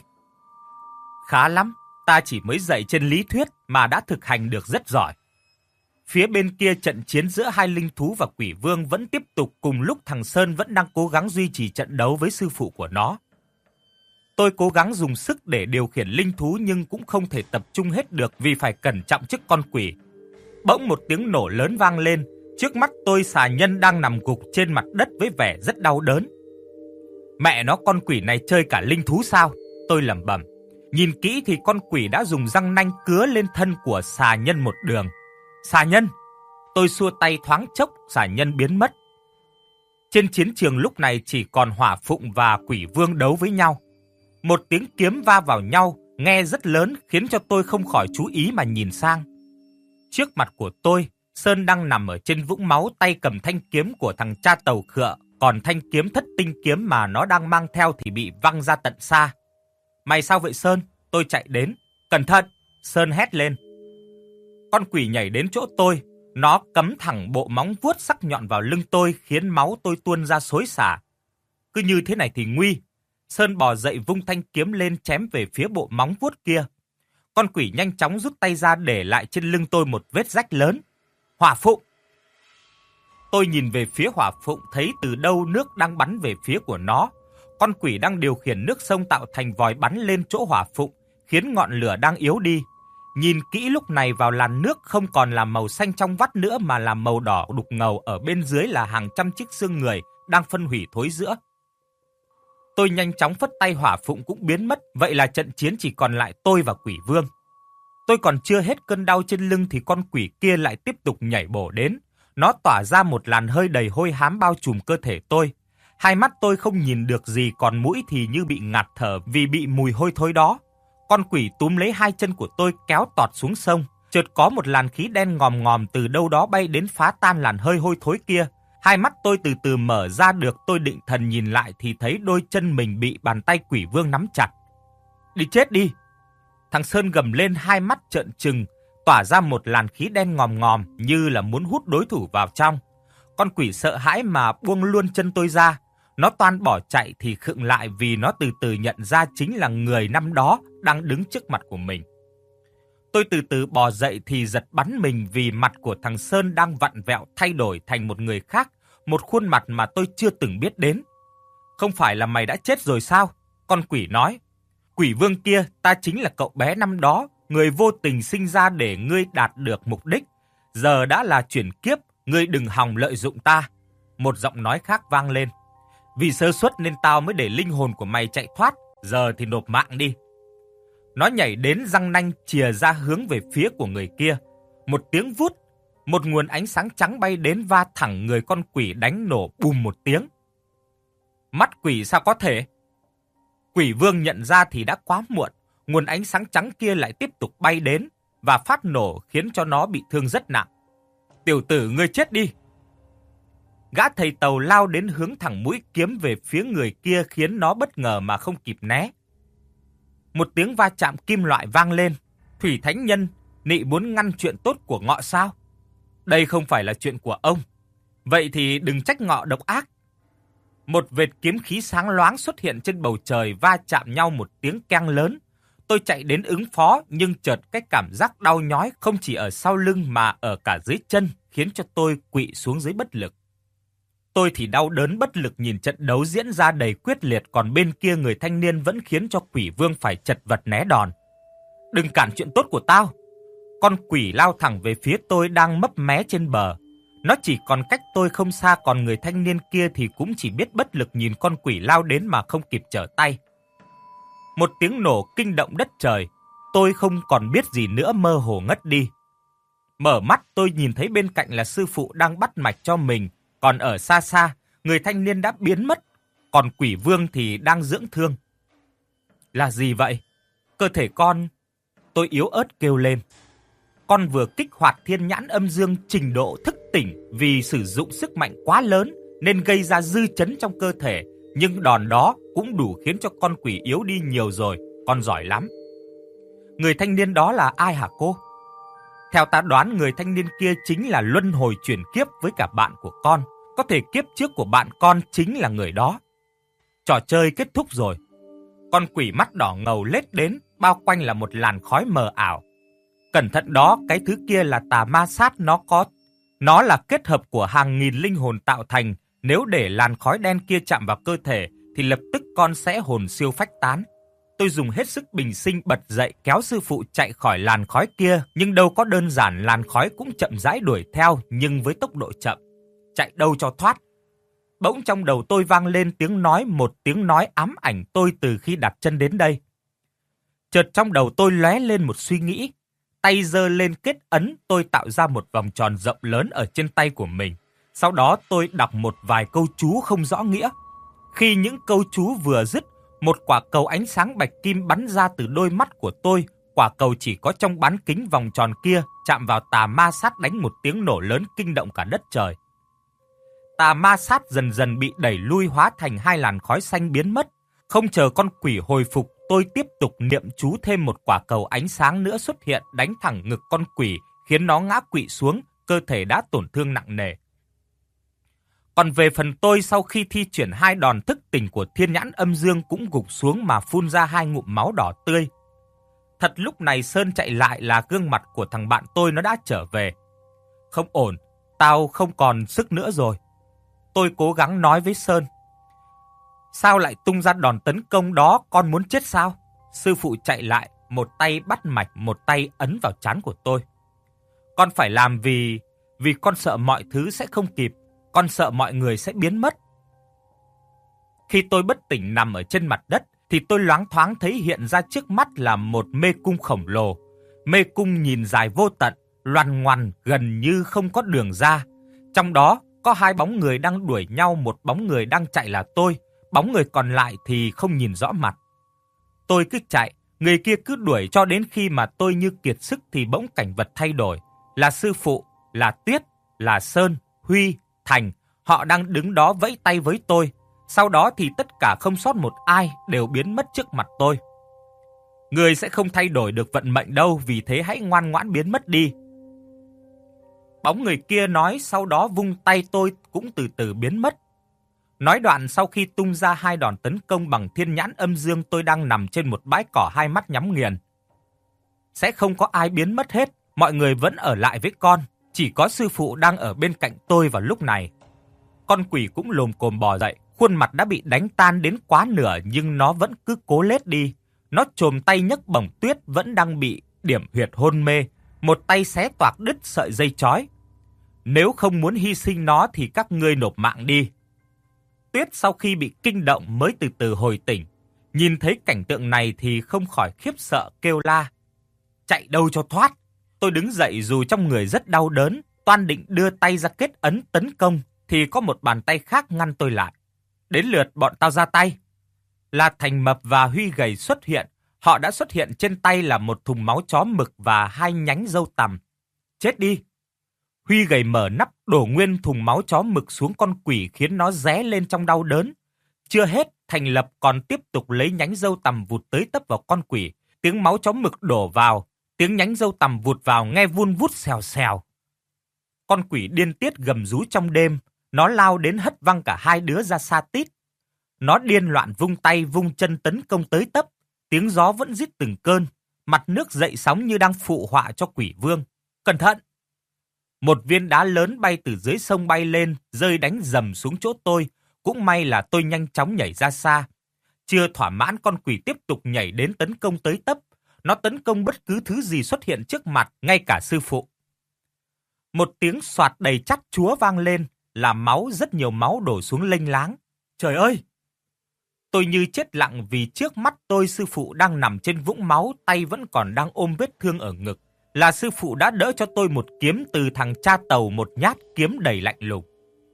Khá lắm, ta chỉ mới dạy trên lý thuyết mà đã thực hành được rất giỏi. Phía bên kia trận chiến giữa hai linh thú và quỷ vương vẫn tiếp tục cùng lúc thằng Sơn vẫn đang cố gắng duy trì trận đấu với sư phụ của nó. Tôi cố gắng dùng sức để điều khiển linh thú nhưng cũng không thể tập trung hết được vì phải cẩn trọng trước con quỷ. Bỗng một tiếng nổ lớn vang lên, trước mắt tôi xà nhân đang nằm gục trên mặt đất với vẻ rất đau đớn. Mẹ nó, con quỷ này chơi cả linh thú sao? Tôi lẩm bẩm. Nhìn kỹ thì con quỷ đã dùng răng nanh cứa lên thân của xà nhân một đường. Xà nhân! Tôi xua tay thoáng chốc, xà nhân biến mất. Trên chiến trường lúc này chỉ còn hỏa phụng và quỷ vương đấu với nhau. Một tiếng kiếm va vào nhau, nghe rất lớn khiến cho tôi không khỏi chú ý mà nhìn sang. Trước mặt của tôi, Sơn đang nằm ở trên vũng máu, tay cầm thanh kiếm của thằng cha tàu khựa, còn thanh kiếm thất tinh kiếm mà nó đang mang theo thì bị văng ra tận xa. Mày sao vậy Sơn? Tôi chạy đến. Cẩn thận! Sơn hét lên. Con quỷ nhảy đến chỗ tôi, nó cắm thẳng bộ móng vuốt sắc nhọn vào lưng tôi khiến máu tôi tuôn ra xối xả. Cứ như thế này thì nguy. Sơn bò dậy vung thanh kiếm lên chém về phía bộ móng vuốt kia. Con quỷ nhanh chóng rút tay ra để lại trên lưng tôi một vết rách lớn. Hỏa phụng! Tôi nhìn về phía hỏa phụng thấy từ đâu nước đang bắn về phía của nó. Con quỷ đang điều khiển nước sông tạo thành vòi bắn lên chỗ hỏa phụng, khiến ngọn lửa đang yếu đi. Nhìn kỹ lúc này vào làn nước không còn là màu xanh trong vắt nữa mà là màu đỏ đục ngầu, ở bên dưới là hàng trăm chiếc xương người đang phân hủy thối rữa. Tôi nhanh chóng phất tay, hỏa phụng cũng biến mất, vậy là trận chiến chỉ còn lại tôi và quỷ vương. Tôi còn chưa hết cơn đau trên lưng thì con quỷ kia lại tiếp tục nhảy bổ đến. Nó tỏa ra một làn hơi đầy hôi hám bao trùm cơ thể tôi. Hai mắt tôi không nhìn được gì, còn mũi thì như bị ngạt thở vì bị mùi hôi thối đó. Con quỷ túm lấy hai chân của tôi kéo tọt xuống sông. Chợt có một làn khí đen ngòm ngòm từ đâu đó bay đến phá tan làn hơi hôi thối kia. Hai mắt tôi từ từ mở ra được, tôi định thần nhìn lại thì thấy đôi chân mình bị bàn tay quỷ vương nắm chặt. Đi chết đi! Thằng Sơn gầm lên, hai mắt trợn trừng, tỏa ra một làn khí đen ngòm ngòm như là muốn hút đối thủ vào trong. Con quỷ sợ hãi mà buông luôn chân tôi ra. Nó toan bỏ chạy thì khựng lại vì nó từ từ nhận ra chính là người năm đó đang đứng trước mặt của mình. Tôi từ từ bò dậy thì giật bắn mình vì mặt của thằng Sơn đang vặn vẹo thay đổi thành một người khác, một khuôn mặt mà tôi chưa từng biết đến. Không phải là mày đã chết rồi sao? Con quỷ nói. Quỷ vương kia, ta chính là cậu bé năm đó, người vô tình sinh ra để ngươi đạt được mục đích. Giờ đã là chuyển kiếp, ngươi đừng hòng lợi dụng ta. Một giọng nói khác vang lên. Vì sơ suất nên tao mới để linh hồn của mày chạy thoát, giờ thì nộp mạng đi. Nó nhảy đến, răng nanh chìa ra hướng về phía của người kia. Một tiếng vút, một nguồn ánh sáng trắng bay đến va thẳng người con quỷ, đánh nổ bùm một tiếng. Mắt quỷ sao có thể? Quỷ vương nhận ra thì đã quá muộn, nguồn ánh sáng trắng kia lại tiếp tục bay đến và phát nổ khiến cho nó bị thương rất nặng. Tiểu tử, ngươi chết đi! Gã thầy tàu lao đến hướng thẳng mũi kiếm về phía người kia khiến nó bất ngờ mà không kịp né. Một tiếng va chạm kim loại vang lên. Thủy Thánh Nhân, nị muốn ngăn chuyện tốt của Ngọ sao? Đây không phải là chuyện của ông. Vậy thì đừng trách Ngọ độc ác. Một vệt kiếm khí sáng loáng xuất hiện trên bầu trời, va chạm nhau một tiếng keng lớn. Tôi chạy đến ứng phó, nhưng chợt cái cảm giác đau nhói không chỉ ở sau lưng mà ở cả dưới chân khiến cho tôi quỵ xuống dưới bất lực. Tôi thì đau đớn bất lực nhìn trận đấu diễn ra đầy quyết liệt, còn bên kia người thanh niên vẫn khiến cho quỷ vương phải chật vật né đòn. Đừng cản chuyện tốt của tao! Con quỷ lao thẳng về phía tôi đang mấp mé trên bờ. Nó chỉ còn cách tôi không xa, còn người thanh niên kia thì cũng chỉ biết bất lực nhìn con quỷ lao đến mà không kịp trở tay. Một tiếng nổ kinh động đất trời, tôi không còn biết gì nữa, mơ hồ ngất đi. Mở mắt tôi nhìn thấy bên cạnh là sư phụ đang bắt mạch cho mình, còn ở xa xa, người thanh niên đã biến mất, còn quỷ vương thì đang dưỡng thương. Là gì vậy? Cơ thể con... Tôi yếu ớt kêu lên. Con vừa kích hoạt thiên nhãn âm dương trình độ thức tỉnh vì sử dụng sức mạnh quá lớn nên gây ra dư chấn trong cơ thể, nhưng đòn đó cũng đủ khiến cho con quỷ yếu đi nhiều rồi, con giỏi lắm. Người thanh niên đó là ai hả cô? Theo ta đoán người thanh niên kia chính là luân hồi chuyển kiếp với cả bạn của con, có thể kiếp trước của bạn con chính là người đó. Trò chơi kết thúc rồi. Con quỷ mắt đỏ ngầu lết đến, bao quanh là một làn khói mờ ảo. Cẩn thận đó, cái thứ kia là tà ma sát, nó là kết hợp của hàng nghìn linh hồn tạo thành. Nếu để làn khói đen kia chạm vào cơ thể thì lập tức con sẽ hồn siêu phách tán. Tôi dùng hết sức bình sinh bật dậy kéo sư phụ chạy khỏi làn khói kia, nhưng đâu có đơn giản, làn khói cũng chậm rãi đuổi theo nhưng với tốc độ chậm. Chạy đâu cho thoát. Bỗng trong đầu tôi vang lên một tiếng nói ám ảnh tôi từ khi đặt chân đến đây. Chợt trong đầu tôi lóe lên một suy nghĩ. Tay giơ lên kết ấn, tôi tạo ra một vòng tròn rộng lớn ở trên tay của mình. Sau đó tôi đọc một vài câu chú không rõ nghĩa. Khi những câu chú vừa dứt, một quả cầu ánh sáng bạch kim bắn ra từ đôi mắt của tôi. Quả cầu chỉ có trong bán kính vòng tròn kia, chạm vào tà ma sát đánh một tiếng nổ lớn kinh động cả đất trời. Tà ma sát dần dần bị đẩy lui hóa thành hai làn khói xanh biến mất. Không chờ con quỷ hồi phục, tôi tiếp tục niệm chú, thêm một quả cầu ánh sáng nữa xuất hiện đánh thẳng ngực con quỷ, khiến nó ngã quỵ xuống, cơ thể đã tổn thương nặng nề. Còn về phần tôi, sau khi thi triển hai đòn thức tỉnh của thiên nhãn âm dương cũng gục xuống mà phun ra hai ngụm máu đỏ tươi. Thật lúc này Sơn chạy lại là gương mặt của thằng bạn tôi nó đã trở về. Không ổn, tao không còn sức nữa rồi. Tôi cố gắng nói với Sơn. Sao lại tung ra đòn tấn công đó, con muốn chết sao? Sư phụ chạy lại, một tay bắt mạch, một tay ấn vào trán của tôi. Con phải làm vì con sợ mọi thứ sẽ không kịp, con sợ mọi người sẽ biến mất. Khi tôi bất tỉnh nằm ở trên mặt đất, thì tôi loáng thoáng thấy hiện ra trước mắt là một mê cung khổng lồ. Mê cung nhìn dài vô tận, loằn ngoằn gần như không có đường ra. Trong đó có hai bóng người đang đuổi nhau, một bóng người đang chạy là tôi, bóng người còn lại thì không nhìn rõ mặt. Tôi cứ chạy, người kia cứ đuổi cho đến khi mà tôi như kiệt sức thì bỗng cảnh vật thay đổi. Là sư phụ, là Tuyết, là Sơn, Huy, Thành, họ đang đứng đó vẫy tay với tôi. Sau đó thì tất cả không sót một ai đều biến mất trước mặt tôi. Người sẽ không thay đổi được vận mệnh đâu, vì thế hãy ngoan ngoãn biến mất đi. Bóng người kia nói, sau đó vung tay, tôi cũng từ từ biến mất. Nói đoạn, sau khi tung ra hai đòn tấn công bằng thiên nhãn âm dương, tôi đang nằm trên một bãi cỏ hai mắt nhắm nghiền. Sẽ không có ai biến mất hết, mọi người vẫn ở lại với con. Chỉ có sư phụ đang ở bên cạnh tôi vào lúc này. Con quỷ cũng lồm cồm bò dậy, khuôn mặt đã bị đánh tan đến quá nửa nhưng nó vẫn cứ cố lết đi. Nó chồm tay nhấc bổng Tuyết vẫn đang bị điểm huyệt hôn mê, một tay xé toạc đứt sợi dây trói. Nếu không muốn hy sinh nó thì các ngươi nộp mạng đi. Tuyết sau khi bị kinh động mới từ từ hồi tỉnh. Nhìn thấy cảnh tượng này thì không khỏi khiếp sợ kêu la. Chạy đâu cho thoát. Tôi đứng dậy dù trong người rất đau đớn, toan định đưa tay ra kết ấn tấn công thì có một bàn tay khác ngăn tôi lại. Đến lượt bọn tao ra tay. Là Thành Mập và Huy Gầy xuất hiện. Họ đã xuất hiện trên tay là một thùng máu chó mực và hai nhánh dâu tằm. Chết đi. Huy Gầy mở nắp đổ nguyên thùng máu chó mực xuống con quỷ khiến nó ré lên trong đau đớn. Chưa hết, Thành Lập còn tiếp tục lấy nhánh dâu tằm vụt tới tấp vào con quỷ. Tiếng máu chó mực đổ vào, tiếng nhánh dâu tằm vụt vào nghe vun vút xèo xèo. Con quỷ điên tiết gầm rú trong đêm, nó lao đến hất văng cả hai đứa ra xa tít. Nó điên loạn vung tay vung chân tấn công tới tấp. tiếng gió vẫn rít từng cơn, mặt nước dậy sóng như đang phụ họa cho quỷ vương. Cẩn thận! Một viên đá lớn bay từ dưới sông bay lên, rơi đánh rầm xuống chỗ tôi. Cũng may là tôi nhanh chóng nhảy ra xa. Chưa thỏa mãn, con quỷ tiếp tục nhảy đến tấn công tới tấp. Nó tấn công bất cứ thứ gì xuất hiện trước mặt, ngay cả sư phụ. Một tiếng xoạt đầy chát chúa vang lên, làm rất nhiều máu đổ xuống lênh láng. Trời ơi! Tôi như chết lặng vì trước mắt tôi sư phụ đang nằm trên vũng máu, tay vẫn còn đang ôm vết thương ở ngực. Là sư phụ đã đỡ cho tôi một kiếm từ thằng cha Tàu, một nhát kiếm đầy lạnh lùng.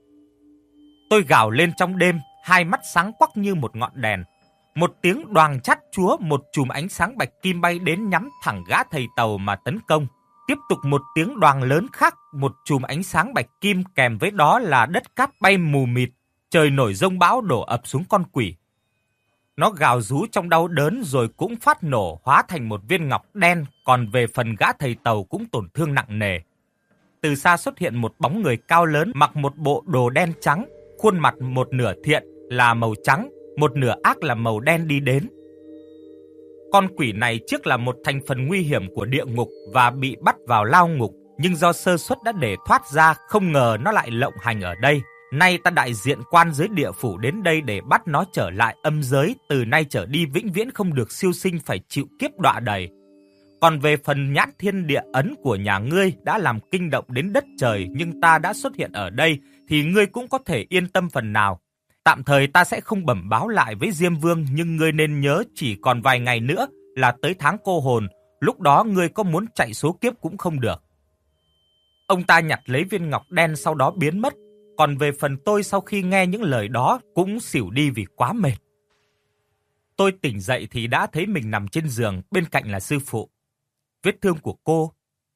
Tôi gào lên trong đêm, hai mắt sáng quắc như một ngọn đèn. Một tiếng đoàng chát chúa, một chùm ánh sáng bạch kim bay đến nhắm thẳng gã thầy Tàu mà tấn công. Tiếp tục một tiếng đoàng lớn khác, một chùm ánh sáng bạch kim kèm với đó là đất cát bay mù mịt, trời nổi giông bão đổ ập xuống con quỷ. Nó gào rú trong đau đớn rồi cũng phát nổ, hóa thành một viên ngọc đen, còn về phần gã thầy Tàu cũng tổn thương nặng nề. Từ xa xuất hiện một bóng người cao lớn, mặc một bộ đồ đen trắng, khuôn mặt một nửa thiện là màu trắng, một nửa ác là màu đen đi đến. Con quỷ này trước là một thành phần nguy hiểm của địa ngục và bị bắt vào lao ngục, nhưng do sơ suất đã để thoát ra, không ngờ nó lại lộng hành ở đây. Nay ta đại diện quan giới địa phủ đến đây để bắt nó trở lại âm giới, từ nay trở đi vĩnh viễn không được siêu sinh, phải chịu kiếp đọa đầy. Còn về phần nhãn thiên địa ấn của nhà ngươi đã làm kinh động đến đất trời, nhưng ta đã xuất hiện ở đây thì ngươi cũng có thể yên tâm phần nào. Tạm thời ta sẽ không bẩm báo lại với Diêm Vương, nhưng ngươi nên nhớ chỉ còn vài ngày nữa là tới tháng cô hồn, lúc đó ngươi có muốn chạy số kiếp cũng không được. Ông ta nhặt lấy viên ngọc đen sau đó biến mất, còn về phần tôi sau khi nghe những lời đó cũng xỉu đi vì quá mệt. Tôi tỉnh dậy thì đã thấy mình nằm trên giường, bên cạnh là sư phụ. Vết thương của cô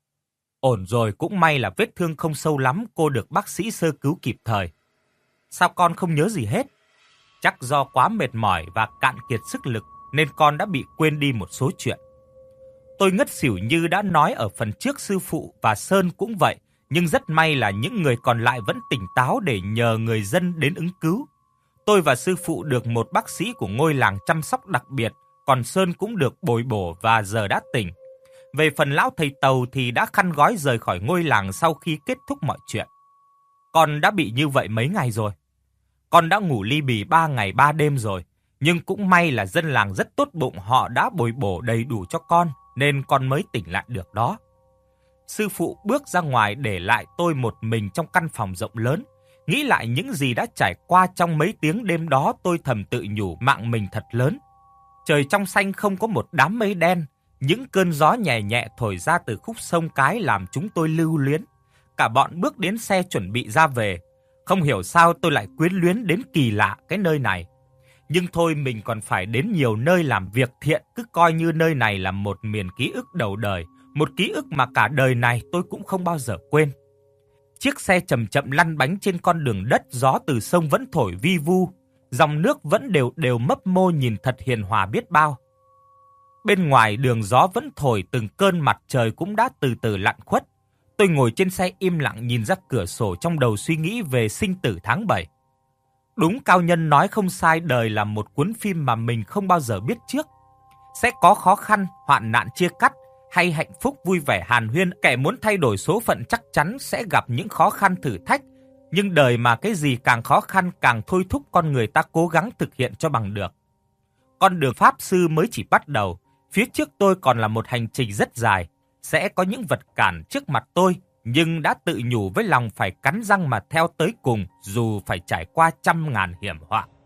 ổn rồi, cũng may là vết thương không sâu lắm, cô được bác sĩ sơ cứu kịp thời. Sao con không nhớ gì hết? Chắc do quá mệt mỏi và cạn kiệt sức lực nên con đã bị quên đi một số chuyện. Tôi ngất xỉu như đã nói ở phần trước, sư phụ và Sơn cũng vậy, nhưng rất may là những người còn lại vẫn tỉnh táo để nhờ người dân đến ứng cứu. Tôi và sư phụ được một bác sĩ của ngôi làng chăm sóc đặc biệt, còn Sơn cũng được bồi bổ và giờ đã tỉnh. Về phần lão thầy Tàu thì đã khăn gói rời khỏi ngôi làng sau khi kết thúc mọi chuyện. Con đã bị như vậy mấy ngày rồi. Con đã ngủ li bì 3 ngày 3 đêm rồi, nhưng cũng may là dân làng rất tốt bụng, họ đã bồi bổ đầy đủ cho con, nên con mới tỉnh lại được đó. Sư phụ bước ra ngoài để lại tôi một mình trong căn phòng rộng lớn. Nghĩ lại những gì đã trải qua trong mấy tiếng đêm đó, tôi thầm tự nhủ mạng mình thật lớn. Trời trong xanh không có một đám mây đen, những cơn gió nhẹ nhẹ thổi ra từ khúc sông Cái làm chúng tôi lưu luyến. Cả bọn bước đến xe chuẩn bị ra về. Không hiểu sao tôi lại quyến luyến đến kỳ lạ cái nơi này. Nhưng thôi, mình còn phải đến nhiều nơi làm việc thiện, cứ coi như nơi này là một miền ký ức đầu đời, một ký ức mà cả đời này tôi cũng không bao giờ quên. Chiếc xe chậm chậm lăn bánh trên con đường đất, gió từ sông vẫn thổi vi vu, dòng nước vẫn đều đều mấp mô nhìn thật hiền hòa biết bao. Bên ngoài đường gió vẫn thổi từng cơn, mặt trời cũng đã từ từ lặn khuất. Tôi ngồi trên xe im lặng nhìn ra cửa sổ, trong đầu suy nghĩ về sinh tử tháng 7. Đúng, cao nhân nói không sai, đời là một cuốn phim mà mình không bao giờ biết trước. Sẽ có khó khăn, hoạn nạn chia cắt, hay hạnh phúc vui vẻ hàn huyên. Kẻ muốn thay đổi số phận chắc chắn sẽ gặp những khó khăn thử thách. Nhưng đời mà cái gì càng khó khăn càng thôi thúc con người ta cố gắng thực hiện cho bằng được. Con đường Pháp Sư mới chỉ bắt đầu. Phía trước tôi còn là một hành trình rất dài. Sẽ có những vật cản trước mặt tôi, nhưng đã tự nhủ với lòng phải cắn răng mà theo tới cùng, dù phải trải qua trăm ngàn hiểm họa.